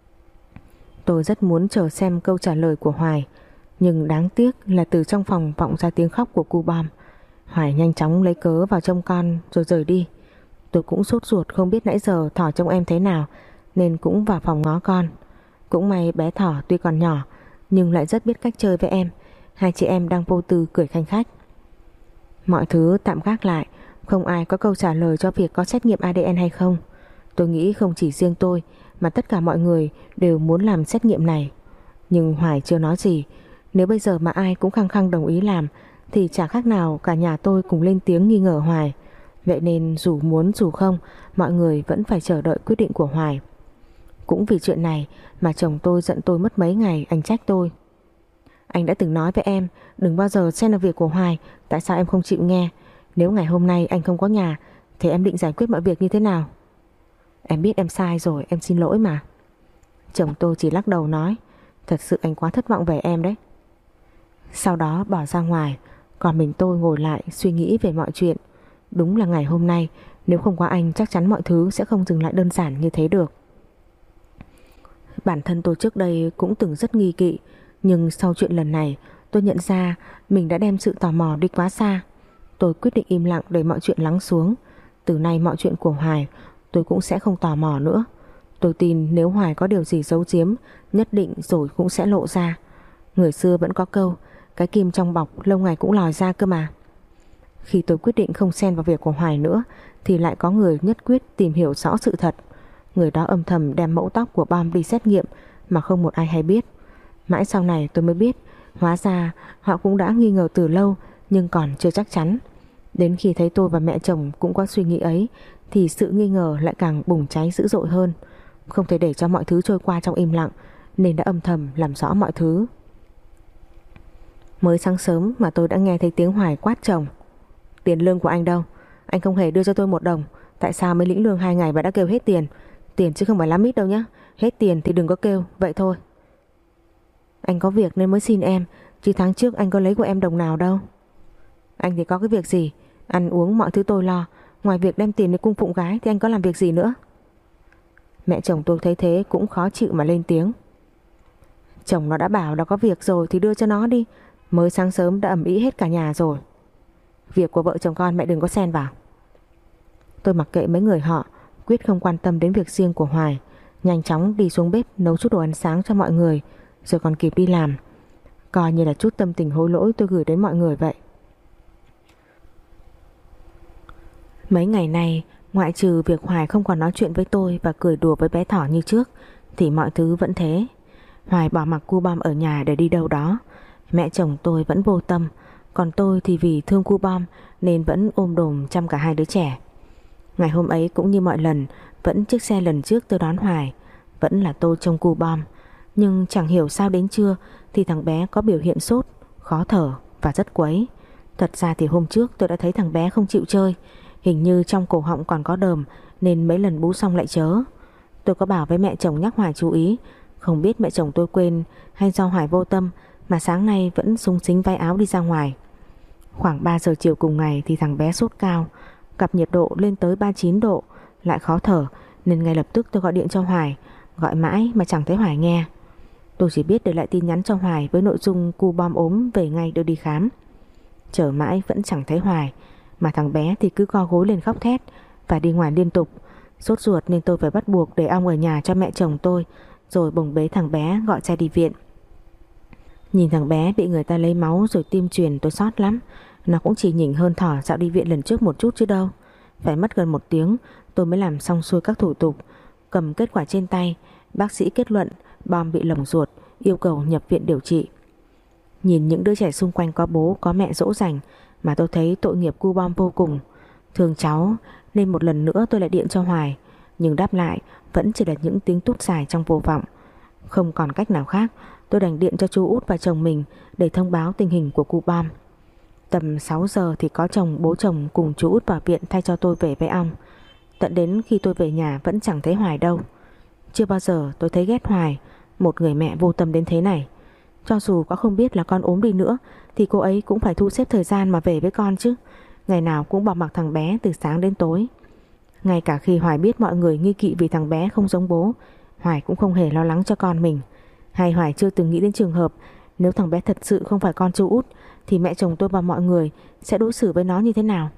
Tôi rất muốn chờ xem câu trả lời của Hoài, nhưng đáng tiếc là từ trong phòng vọng ra tiếng khóc của cu bom. Hoài nhanh chóng lấy cớ vào trông con rồi rời đi. Tôi cũng sốt ruột không biết nãy giờ Thỏ trông em thế nào, nên cũng vào phòng ngó con. Cũng may bé Thỏ tuy còn nhỏ nhưng lại rất biết cách chơi với em. Hai chị em đang vô tư cười khanh khách. Mọi thứ tạm gác lại, không ai có câu trả lời cho việc có xét nghiệm a đê en hay không. Tôi nghĩ không chỉ riêng tôi mà tất cả mọi người đều muốn làm xét nghiệm này. Nhưng Hoài chưa nói gì. Nếu bây giờ mà ai cũng khăng khăng đồng ý làm thì chả khác nào cả nhà tôi cùng lên tiếng nghi ngờ Hoài. Vậy nên dù muốn dù không, mọi người vẫn phải chờ đợi quyết định của Hoài. Cũng vì chuyện này mà chồng tôi giận tôi mất mấy ngày. Anh trách tôi. Anh đã từng nói với em đừng bao giờ xen vào việc của Hoài, tại sao em không chịu nghe? Nếu ngày hôm nay anh không có nhà thì em định giải quyết mọi việc như thế nào? Em biết em sai rồi, em xin lỗi mà. Chồng tôi chỉ lắc đầu nói, thật sự anh quá thất vọng về em đấy. Sau đó bỏ ra ngoài, còn mình tôi ngồi lại suy nghĩ về mọi chuyện. Đúng là ngày hôm nay nếu không có anh chắc chắn mọi thứ sẽ không dừng lại đơn giản như thế được. Bản thân tôi trước đây cũng từng rất nghi kỵ, nhưng sau chuyện lần này tôi nhận ra mình đã đem sự tò mò đi quá xa. Tôi quyết định im lặng để mọi chuyện lắng xuống. Từ nay mọi chuyện của Hoài tôi cũng sẽ không tò mò nữa. Tôi tin nếu Hoài có điều gì giấu giếm, nhất định rồi cũng sẽ lộ ra. Người xưa vẫn có câu, cái kim trong bọc lâu ngày cũng lòi ra cơ mà. Khi tôi quyết định không xen vào việc của Hoài nữa thì lại có người nhất quyết tìm hiểu rõ sự thật. Người đó âm thầm đem mẫu tóc của bom đi xét nghiệm mà không một ai hay biết. Mãi sau này tôi mới biết, hóa ra họ cũng đã nghi ngờ từ lâu nhưng còn chưa chắc chắn. Đến khi thấy tôi và mẹ chồng cũng có suy nghĩ ấy thì sự nghi ngờ lại càng bùng cháy dữ dội hơn. Không thể để cho mọi thứ trôi qua trong im lặng nên đã âm thầm làm rõ mọi thứ. Mới sáng sớm mà tôi đã nghe thấy tiếng Hoài quát chồng: Tiền lương của anh đâu? Anh không hề đưa cho tôi một đồng. Tại sao mới lĩnh lương hai ngày mà đã kêu hết tiền? Tiền chứ không phải lắm ít đâu nhá. Hết tiền thì đừng có kêu, vậy thôi. Anh có việc nên mới xin em, chứ tháng trước anh có lấy của em đồng nào đâu. Anh thì có cái việc gì? Ăn uống mọi thứ tôi lo. Ngoài việc đem tiền để cung phụng gái thì anh có làm việc gì nữa? Mẹ chồng tôi thấy thế cũng khó chịu mà lên tiếng: Chồng nó đã bảo là có việc rồi thì đưa cho nó đi. Mới sáng sớm đã ầm ĩ hết cả nhà rồi. Việc của vợ chồng con mẹ đừng có xen vào. Tôi mặc kệ mấy người họ, quyết không quan tâm đến việc riêng của Hoài. Nhanh chóng đi xuống bếp nấu chút đồ ăn sáng cho mọi người, rồi còn kịp đi làm. Coi như là chút tâm tình hối lỗi tôi gửi đến mọi người vậy. Mấy ngày nay, ngoại trừ việc Hoài không còn nói chuyện với tôi và cười đùa với bé Thỏ như trước, thì mọi thứ vẫn thế. Hoài bỏ mặc cu bom ở nhà để đi đâu đó. Mẹ chồng tôi vẫn vô tâm, còn tôi thì vì thương cu bom nên vẫn ôm đồm chăm cả hai đứa trẻ. Ngày hôm ấy cũng như mọi lần, vẫn chiếc xe lần trước tôi đón Hoài, vẫn là tôi trông cu bom. Nhưng chẳng hiểu sao đến trưa thì thằng bé có biểu hiện sốt, khó thở và rất quấy. Thật ra thì hôm trước tôi đã thấy thằng bé không chịu chơi, hình như trong cổ họng còn có đờm nên mấy lần bú xong lại chớ. Tôi có bảo với mẹ chồng nhắc Hoài chú ý, không biết mẹ chồng tôi quên hay do Hoài vô tâm mà sáng nay vẫn súng xính váy áo đi ra ngoài. Khoảng ba giờ chiều cùng ngày thì thằng bé sốt cao, cặp nhiệt độ lên tới ba mươi chín độ, lại khó thở nên ngay lập tức tôi gọi điện cho Hoài, gọi mãi mà chẳng thấy Hoài nghe. Tôi chỉ biết để lại tin nhắn cho Hoài với nội dung cu bom ốm về ngay đưa đi khám. Chờ mãi vẫn chẳng thấy Hoài, mà thằng bé thì cứ co gối lên khóc thét và đi ngoài liên tục. Sốt ruột nên tôi phải bắt buộc để ong ở nhà cho mẹ chồng tôi, rồi bồng bế thằng bé gọi xe đi viện. Nhìn thằng bé bị người ta lấy máu rồi tiêm truyền tôi xót lắm. Nó cũng chỉ nhỉnh hơn Thỏ dạo đi viện lần trước một chút chứ đâu. Phải mất gần một tiếng tôi mới làm xong xuôi các thủ tục. Cầm kết quả trên tay, bác sĩ kết luận bom bị lồng ruột, yêu cầu nhập viện điều trị. Nhìn những đứa trẻ xung quanh có bố có mẹ dỗ dành mà tôi thấy tội nghiệp cu bom vô cùng. Thương cháu nên một lần nữa tôi lại điện cho Hoài, nhưng đáp lại vẫn chỉ là những tiếng tút dài trong vô vọng. Không còn cách nào khác, tôi đành điện cho chú Út và chồng mình để thông báo tình hình của cu bom. Tầm sáu giờ thì có chồng bố chồng cùng chú Út vào viện thay cho tôi về với ong. Tận đến khi tôi về nhà vẫn chẳng thấy Hoài đâu. Chưa bao giờ tôi thấy ghét Hoài, một người mẹ vô tâm đến thế này. Cho dù có không biết là con ốm đi nữa thì cô ấy cũng phải thu xếp thời gian mà về với con chứ. Ngày nào cũng bỏ mặc thằng bé từ sáng đến tối. Ngay cả khi Hoài biết mọi người nghi kỵ vì thằng bé không giống bố, Hoài cũng không hề lo lắng cho con mình. Hay Hoài chưa từng nghĩ đến trường hợp nếu thằng bé thật sự không phải con chú Út thì mẹ chồng tôi và mọi người sẽ đối xử với nó như thế nào.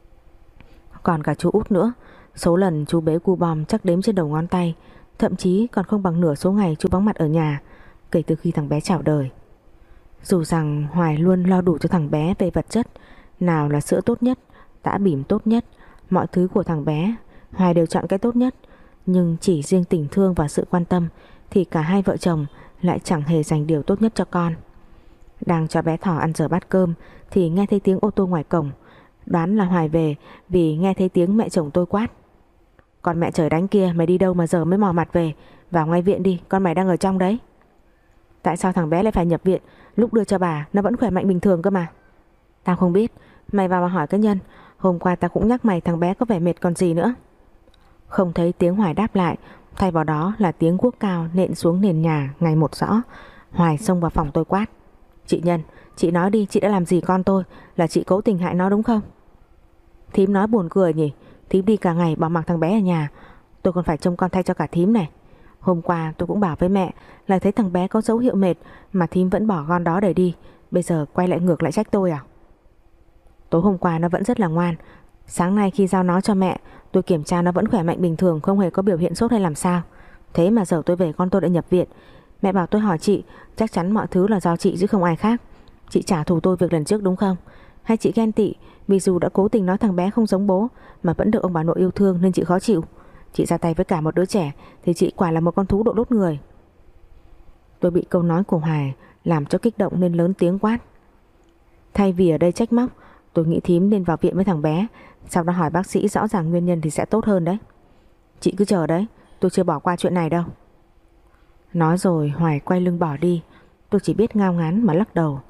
Còn cả chú Út nữa, số lần chú bế cu bom chắc đếm trên đầu ngón tay, thậm chí còn không bằng nửa số ngày chú vắng mặt ở nhà kể từ khi thằng bé chào đời. Dù rằng Hoài luôn lo đủ cho thằng bé về vật chất, nào là sữa tốt nhất, tã bỉm tốt nhất, mọi thứ của thằng bé Hoài đều chọn cái tốt nhất, nhưng chỉ riêng tình thương và sự quan tâm thì cả hai vợ chồng lại chẳng hề dành điều tốt nhất cho con. Đang cho bé Thỏ ăn giờ bát cơm thì nghe thấy tiếng ô tô ngoài cổng. Đoán là Hoài về vì nghe thấy tiếng mẹ chồng tôi quát: Con mẹ trời đánh kia, mày đi đâu mà giờ mới mò mặt về? Vào ngay viện đi, con mày đang ở trong đấy. Tại sao thằng bé lại phải nhập viện? Lúc đưa cho bà nó vẫn khỏe mạnh bình thường cơ mà. Tao không biết, mày vào mà hỏi cái nhân. Hôm qua tao cũng nhắc mày thằng bé có vẻ mệt còn gì nữa. Không thấy tiếng Hoài đáp lại, thay vào đó là tiếng guốc cao nện xuống nền nhà ngày một rõ. Hoài xông vào phòng tôi quát: Chị Nhân, chị nói đi, chị đã làm gì con tôi? Là chị cố tình hại nó đúng không? Thím nói buồn cười nhỉ. Thím đi cả ngày bỏ mặc thằng bé ở nhà, tôi còn phải trông con thay cho cả thím này. Hôm qua tôi cũng bảo với mẹ là thấy thằng bé có dấu hiệu mệt mà thím vẫn bỏ con đó để đi. Bây giờ quay lại ngược lại trách tôi à? Tối hôm qua nó vẫn rất là ngoan. Sáng nay khi giao nó cho mẹ, tôi kiểm tra nó vẫn khỏe mạnh bình thường, không hề có biểu hiện sốt hay làm sao. Thế mà giờ tôi về con tôi đã nhập viện. Mẹ bảo tôi hỏi chị, chắc chắn mọi thứ là do chị chứ không ai khác. Chị trả thù tôi việc lần trước đúng không? Hay chị ghen tị vì dù đã cố tình nói thằng bé không giống bố mà vẫn được ông bà nội yêu thương nên chị khó chịu? Chị ra tay với cả một đứa trẻ thì chị quả là một con thú độ đốt người. Tôi bị câu nói của Hoài làm cho kích động nên lớn tiếng quát. Thay vì ở đây trách móc, tôi nghĩ thím nên vào viện với thằng bé, sau đó hỏi bác sĩ rõ ràng nguyên nhân thì sẽ tốt hơn đấy. Chị cứ chờ đấy, tôi chưa bỏ qua chuyện này đâu. Nói rồi Hoài quay lưng bỏ đi. Tôi chỉ biết ngao ngán mà lắc đầu.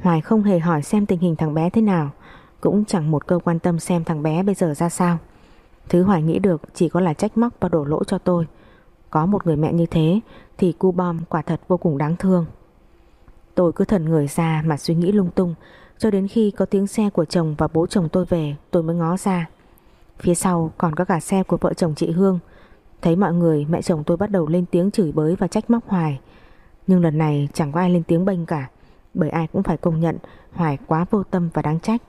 Hoài không hề hỏi xem tình hình thằng bé thế nào, cũng chẳng một câu quan tâm xem thằng bé bây giờ ra sao. Thứ Hoài nghĩ được chỉ có là trách móc và đổ lỗi cho tôi. Có một người mẹ như thế thì cu bom quả thật vô cùng đáng thương. Tôi cứ thần người ra mà suy nghĩ lung tung, cho đến khi có tiếng xe của chồng và bố chồng tôi về, tôi mới ngó ra. Phía sau còn có cả xe của vợ chồng chị Hương. Thấy mọi người, mẹ chồng tôi bắt đầu lên tiếng chửi bới và trách móc Hoài. Nhưng lần này chẳng có ai lên tiếng bênh cả, bởi ai cũng phải công nhận Hoài quá vô tâm và đáng trách.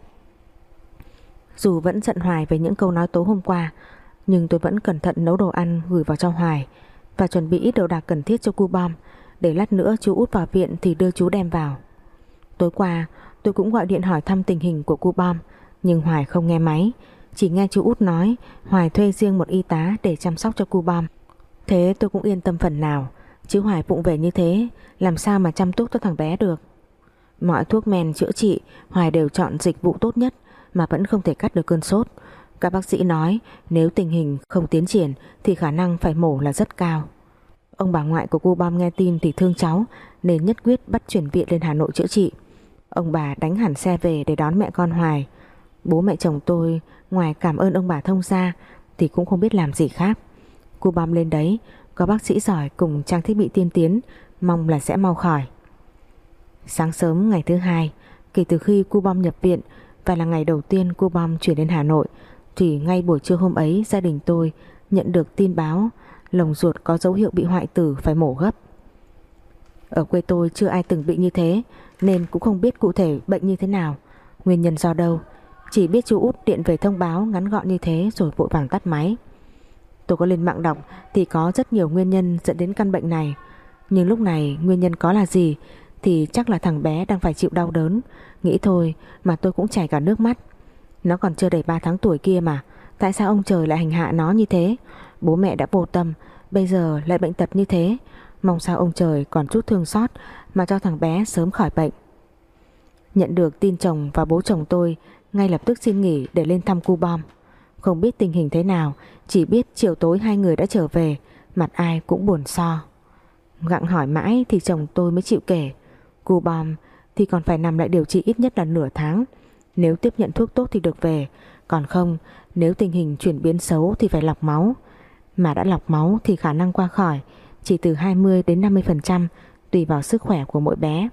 Dù vẫn giận Hoài về những câu nói tối hôm qua, nhưng tôi vẫn cẩn thận nấu đồ ăn gửi vào cho Hoài và chuẩn bị ít đồ đạc cần thiết cho cu bom, để lát nữa chú út vào viện thì đưa chú đem vào. Tối qua tôi cũng gọi điện hỏi thăm tình hình của cu bom, nhưng Hoài không nghe máy, chỉ nghe chú út nói Hoài thuê riêng một y tá để chăm sóc cho cu bom. Thế tôi cũng yên tâm phần nào, chứ Hoài vụng về như thế làm sao mà chăm chút cho thằng bé được. Mọi thuốc men chữa trị Hoài đều chọn dịch vụ tốt nhất mà vẫn không thể cắt được cơn sốt. Các bác sĩ nói nếu tình hình không tiến triển thì khả năng phải mổ là rất cao. Ông bà ngoại của cu bom nghe tin thì thương cháu, nên nhất quyết bắt chuyển viện lên Hà Nội chữa trị. Ông bà đánh hẳn xe về để đón mẹ con Hoài. Bố mẹ chồng tôi ngoài cảm ơn ông bà thông gia thì cũng không biết làm gì khác. Cu bom lên đấy có bác sĩ giỏi cùng trang thiết bị tiên tiến, mong là sẽ mau khỏi. Sáng sớm ngày thứ hai kể từ khi cu bom nhập viện và là ngày đầu tiên cu bom chuyển đến Hà Nội, thì ngay buổi trưa hôm ấy gia đình tôi nhận được tin báo lồng ruột có dấu hiệu bị hoại tử, phải mổ gấp. Ở quê tôi chưa ai từng bị như thế, nên cũng không biết cụ thể bệnh như thế nào, nguyên nhân do đâu. Chỉ biết chú út điện về thông báo ngắn gọn như thế rồi vội vàng tắt máy. Tôi có lên mạng đọc thì có rất nhiều nguyên nhân dẫn đến căn bệnh này, nhưng lúc này nguyên nhân có là gì thì chắc là thằng bé đang phải chịu đau đớn. Nghĩ thôi mà tôi cũng chảy cả nước mắt. Nó còn chưa đầy ba tháng tuổi kia mà, tại sao ông trời lại hành hạ nó như thế? Bố mẹ đã vô tâm, bây giờ lại bệnh tật như thế. Mong sao ông trời còn chút thương xót mà cho thằng bé sớm khỏi bệnh. Nhận được tin chồng và bố chồng tôi ngay lập tức xin nghỉ để lên thăm cu bom. Không biết tình hình thế nào, chỉ biết chiều tối hai người đã trở về, mặt ai cũng buồn so. Gặng hỏi mãi thì chồng tôi mới chịu kể. Cu bom thì còn phải nằm lại điều trị ít nhất là nửa tháng. Nếu tiếp nhận thuốc tốt thì được về, còn không, nếu tình hình chuyển biến xấu thì phải lọc máu. Mà đã lọc máu thì khả năng qua khỏi chỉ từ hai mươi đến năm mươi phần trăm, tùy vào sức khỏe của mỗi bé.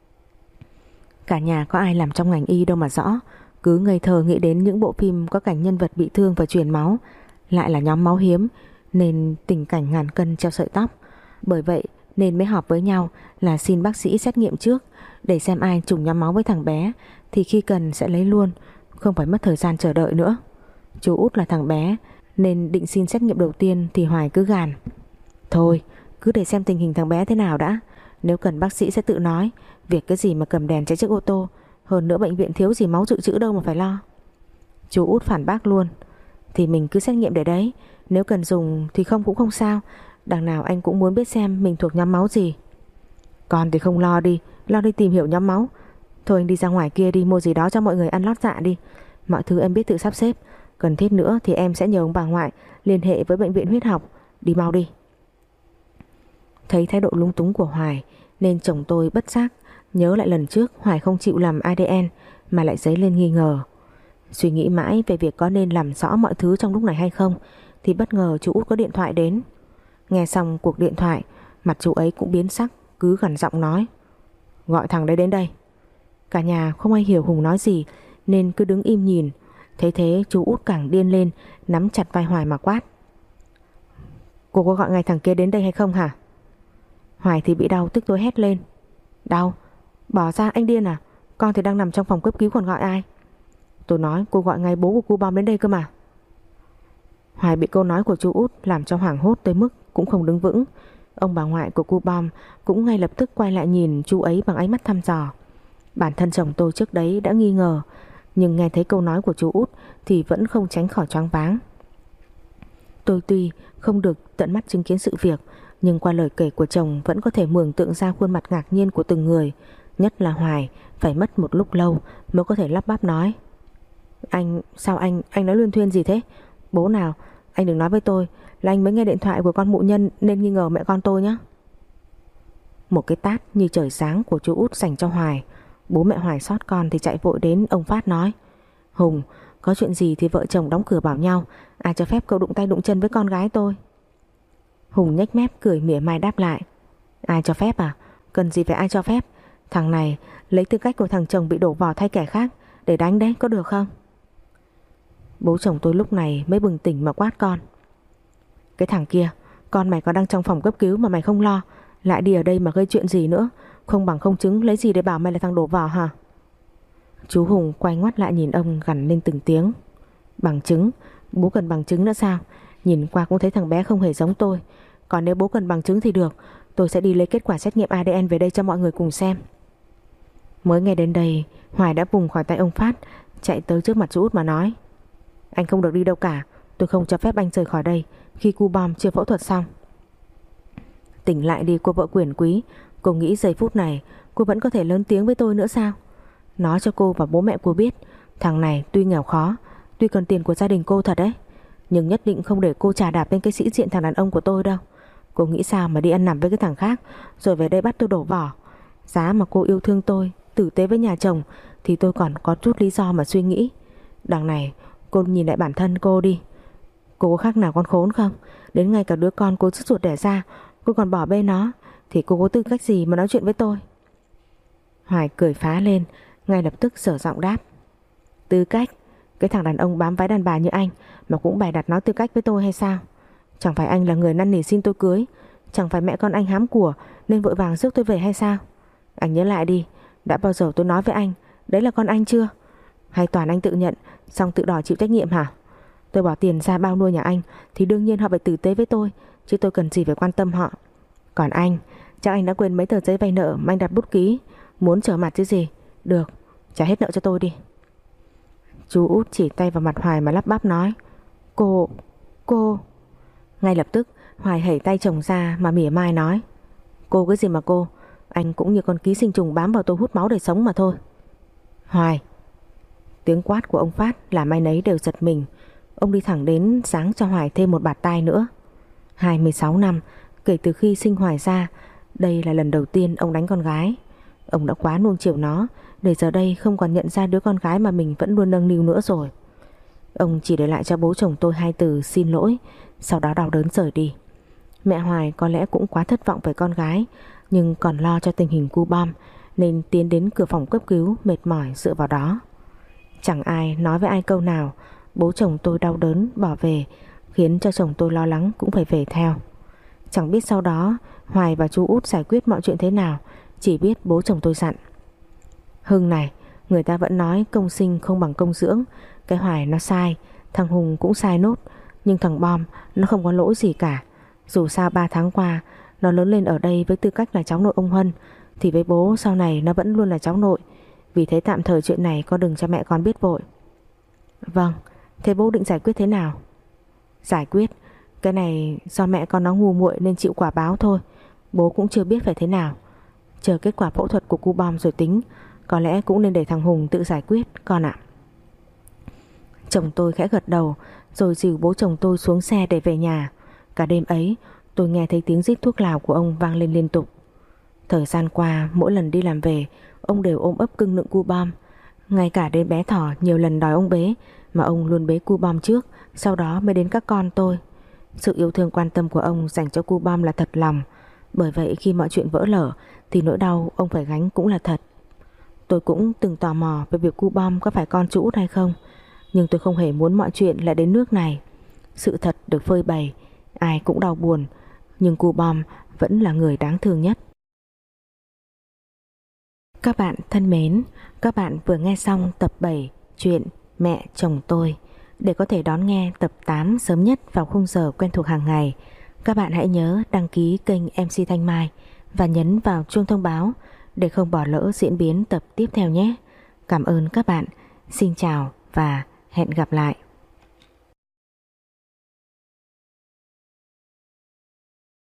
Cả nhà có ai làm trong ngành y đâu mà rõ, cứ ngây thơ nghĩ đến những bộ phim có cảnh nhân vật bị thương và truyền máu, lại là nhóm máu hiếm, nên tình cảnh ngàn cân treo sợi tóc. Bởi vậy nên mới họp với nhau là xin bác sĩ xét nghiệm trước, để xem ai trùng nhóm máu với thằng bé thì khi cần sẽ lấy luôn, không phải mất thời gian chờ đợi nữa. Chú út là thằng bé nên định xin xét nghiệm đầu tiên thì Hoài cứ gàn. Thôi cứ để xem tình hình thằng bé thế nào đã, nếu cần bác sĩ sẽ tự nói. Việc cái gì mà cầm đèn chạy chiếc ô tô, hơn nữa bệnh viện thiếu gì máu dự trữ đâu mà phải lo. Chú út phản bác luôn. Thì mình cứ xét nghiệm để đấy, nếu cần dùng thì không cũng không sao. Đằng nào anh cũng muốn biết xem mình thuộc nhóm máu gì. Con thì không lo đi, lo đi tìm hiểu nhóm máu. Thôi anh đi ra ngoài kia đi mua gì đó cho mọi người ăn lót dạ đi. Mọi thứ em biết tự sắp xếp. Cần thiết nữa thì em sẽ nhờ ông bà ngoại liên hệ với bệnh viện huyết học. Đi mau đi. Thấy thái độ lúng túng của Hoài nên chồng tôi bất giác nhớ lại lần trước Hoài không chịu làm a đê en mà lại dấy lên nghi ngờ. Suy nghĩ mãi về việc có nên làm rõ mọi thứ trong lúc này hay không thì bất ngờ chú út có điện thoại đến. Nghe xong cuộc điện thoại, mặt chú ấy cũng biến sắc, cứ gằn giọng nói: Gọi thằng đấy đến đây. Cả nhà không ai hiểu Hùng nói gì nên cứ đứng im nhìn. Thấy thế chú út càng điên lên, nắm chặt vai Hoài mà quát: Cô có gọi ngay thằng kia đến đây hay không hả? Hoài thì bị đau tức tối hét lên: Đau? Bỏ ra, anh điên à? Con thì đang nằm trong phòng cấp cứu còn gọi ai? Tôi nói cô gọi ngay bố của cu bom đến đây cơ mà. Hoài bị câu nói của chú út làm cho hoảng hốt tới mức cũng không đứng vững. Ông bà ngoại của cu bom cũng ngay lập tức quay lại nhìn chú ấy bằng ánh mắt thăm dò. Bản thân chồng tôi trước đấy đã nghi ngờ, nhưng nghe thấy câu nói của chú út thì vẫn không tránh khỏi choáng váng. Tôi tuy không được tận mắt chứng kiến sự việc, nhưng qua lời kể của chồng vẫn có thể mường tượng ra khuôn mặt ngạc nhiên của từng người. Nhất là Hoài phải mất một lúc lâu mới có thể lắp bắp nói: Anh, sao anh, anh nói luyên thuyên gì thế? Bố nào, anh đừng nói với tôi là anh mới nghe điện thoại của con mụ nhân nên nghi ngờ mẹ con tôi nhé. Một cái tát như trời sáng của chú út dành cho Hoài. Bố mẹ Hoài sót con thì chạy vội đến ông Phát nói: Hùng, có chuyện gì thì vợ chồng đóng cửa bảo nhau, ai cho phép cậu đụng tay đụng chân với con gái tôi. Hùng nhếch mép cười mỉa mai đáp lại: Ai cho phép à? Cần gì phải ai cho phép? Thằng này lấy tư cách của thằng chồng bị đổ vỏ thay kẻ khác để đánh đấy, có được không? Bố chồng tôi lúc này mới bừng tỉnh mà quát con: Cái thằng kia, con mày còn đang trong phòng cấp cứu mà mày không lo, lại đi ở đây mà gây chuyện gì nữa? Không bằng không chứng lấy gì để bảo mày là thằng đổ vỏ hả? Chú Hùng quay ngoắt lại nhìn ông gằn lên từng tiếng: Bằng chứng? Bố cần bằng chứng nữa sao? Nhìn qua cũng thấy thằng bé không hề giống tôi. Còn nếu bố cần bằng chứng thì được, tôi sẽ đi lấy kết quả xét nghiệm a đê en về đây cho mọi người cùng xem. Mới nghe đến đây, Hoài đã vùng khỏi tay ông Phát, chạy tới trước mặt chú Út mà nói: Anh không được đi đâu cả, tôi không cho phép anh rời khỏi đây khi cu bom chưa phẫu thuật xong. Tỉnh lại đi cô vợ quyền quý, cô nghĩ giây phút này cô vẫn có thể lớn tiếng với tôi nữa sao? Nói cho cô và bố mẹ cô biết, thằng này tuy nghèo khó, tuy cần tiền của gia đình cô thật đấy, nhưng nhất định không để cô chà đạp lên cái sĩ diện thằng đàn ông của tôi đâu. Cô nghĩ sao mà đi ăn nằm với cái thằng khác rồi về đây bắt tôi đổ vỏ? Giá mà cô yêu thương tôi, tử tế với nhà chồng thì tôi còn có chút lý do mà suy nghĩ. Đằng này cô nhìn lại bản thân cô đi. Cô có khác nào con khốn không? Đến ngay cả đứa con cô sứt ruột đẻ ra cô còn bỏ bê nó, thì cô có tư cách gì mà nói chuyện với tôi? Hoài cười phá lên, ngay lập tức sở giọng đáp: Tư cách? Cái thằng đàn ông bám váy đàn bà như anh mà cũng bày đặt nói tư cách với tôi hay sao? Chẳng phải anh là người năn nỉ xin tôi cưới, chẳng phải mẹ con anh hám của nên vội vàng rước tôi về hay sao? Anh nhớ lại đi, đã bao giờ tôi nói với anh đấy là con anh chưa? Hay toàn anh tự nhận xong tự đòi chịu trách nhiệm hả? Tôi bỏ tiền ra bao nuôi nhà anh thì đương nhiên họ phải tử tế với tôi, chứ tôi cần gì phải quan tâm họ. Còn anh, chắc anh đã quên mấy tờ giấy vay nợ mà anh đặt bút ký, muốn trở mặt chứ gì. Được, trả hết nợ cho tôi đi. Chú Út chỉ tay vào mặt Hoài mà lắp bắp nói: Cô, cô. Ngay lập tức Hoài hẩy tay chồng ra mà mỉa mai nói: Cô cái gì mà cô? Anh cũng như con ký sinh trùng bám vào tôi hút máu để sống mà thôi. Hoài. Tiếng quát của ông Phát làm ai nấy đều giật mình. Ông đi thẳng đến giáng cho Hoài thêm một bạt tai nữa. hai mươi sáu năm kể từ khi sinh Hoài ra, đây là lần đầu tiên ông đánh con gái. Ông đã quá nuông chiều nó, để giờ đây không còn nhận ra đứa con gái mà mình vẫn luôn nâng niu nữa rồi. Ông chỉ để lại cho bố chồng tôi hai từ xin lỗi, sau đó đau đớn rời đi. Mẹ Hoài có lẽ cũng quá thất vọng về con gái, nhưng còn lo cho tình hình cu bom nên tiến đến cửa phòng cấp cứu mệt mỏi dựa vào đó. Chẳng ai nói với ai câu nào. Bố chồng tôi đau đớn bỏ về, khiến cho chồng tôi lo lắng cũng phải về theo. Chẳng biết sau đó Hoài và chú Út giải quyết mọi chuyện thế nào, chỉ biết bố chồng tôi dặn: Hưng này, người ta vẫn nói công sinh không bằng công dưỡng. Cái Hoài nó sai, thằng Hùng cũng sai nốt, nhưng thằng Bom nó không có lỗi gì cả. Dù sao ba tháng qua nó lớn lên ở đây với tư cách là cháu nội ông Huân, thì với bố sau này nó vẫn luôn là cháu nội. Vì thế tạm thời chuyện này con đừng cho mẹ con biết vội. Vâng, thế bố định giải quyết thế nào? Giải quyết? Cái này do mẹ con nó ngu muội nên chịu quả báo thôi. Bố cũng chưa biết phải thế nào. Chờ kết quả phẫu thuật của cu bom rồi tính. Có lẽ cũng nên để thằng Hùng tự giải quyết con ạ. Chồng tôi khẽ gật đầu rồi dìu bố chồng tôi xuống xe để về nhà. Cả đêm ấy tôi nghe thấy tiếng rít thuốc lào của ông vang lên liên tục. Thời gian qua mỗi lần đi làm về, ông đều ôm ấp cưng nựng cu bom. Ngay cả đến bé Thỏ nhiều lần đòi ông bế, mà ông luôn bế cu bom trước, sau đó mới đến các con tôi. Sự yêu thương quan tâm của ông dành cho cu bom là thật lòng. Bởi vậy khi mọi chuyện vỡ lở thì nỗi đau ông phải gánh cũng là thật. Tôi cũng từng tò mò về việc cu bom có phải con chú Út hay không, nhưng tôi không hề muốn mọi chuyện lại đến nước này. Sự thật được phơi bày, ai cũng đau buồn, nhưng cu bom vẫn là người đáng thương nhất. Các bạn thân mến, các bạn vừa nghe xong tập bảy chuyện Mẹ chồng tôi. Để có thể đón nghe tập tám sớm nhất vào khung giờ quen thuộc hàng ngày, các bạn hãy nhớ đăng ký kênh em xê Thanh Mai và nhấn vào chuông thông báo để không bỏ lỡ diễn biến tập tiếp theo nhé. Cảm ơn các bạn. Xin chào và hẹn gặp lại.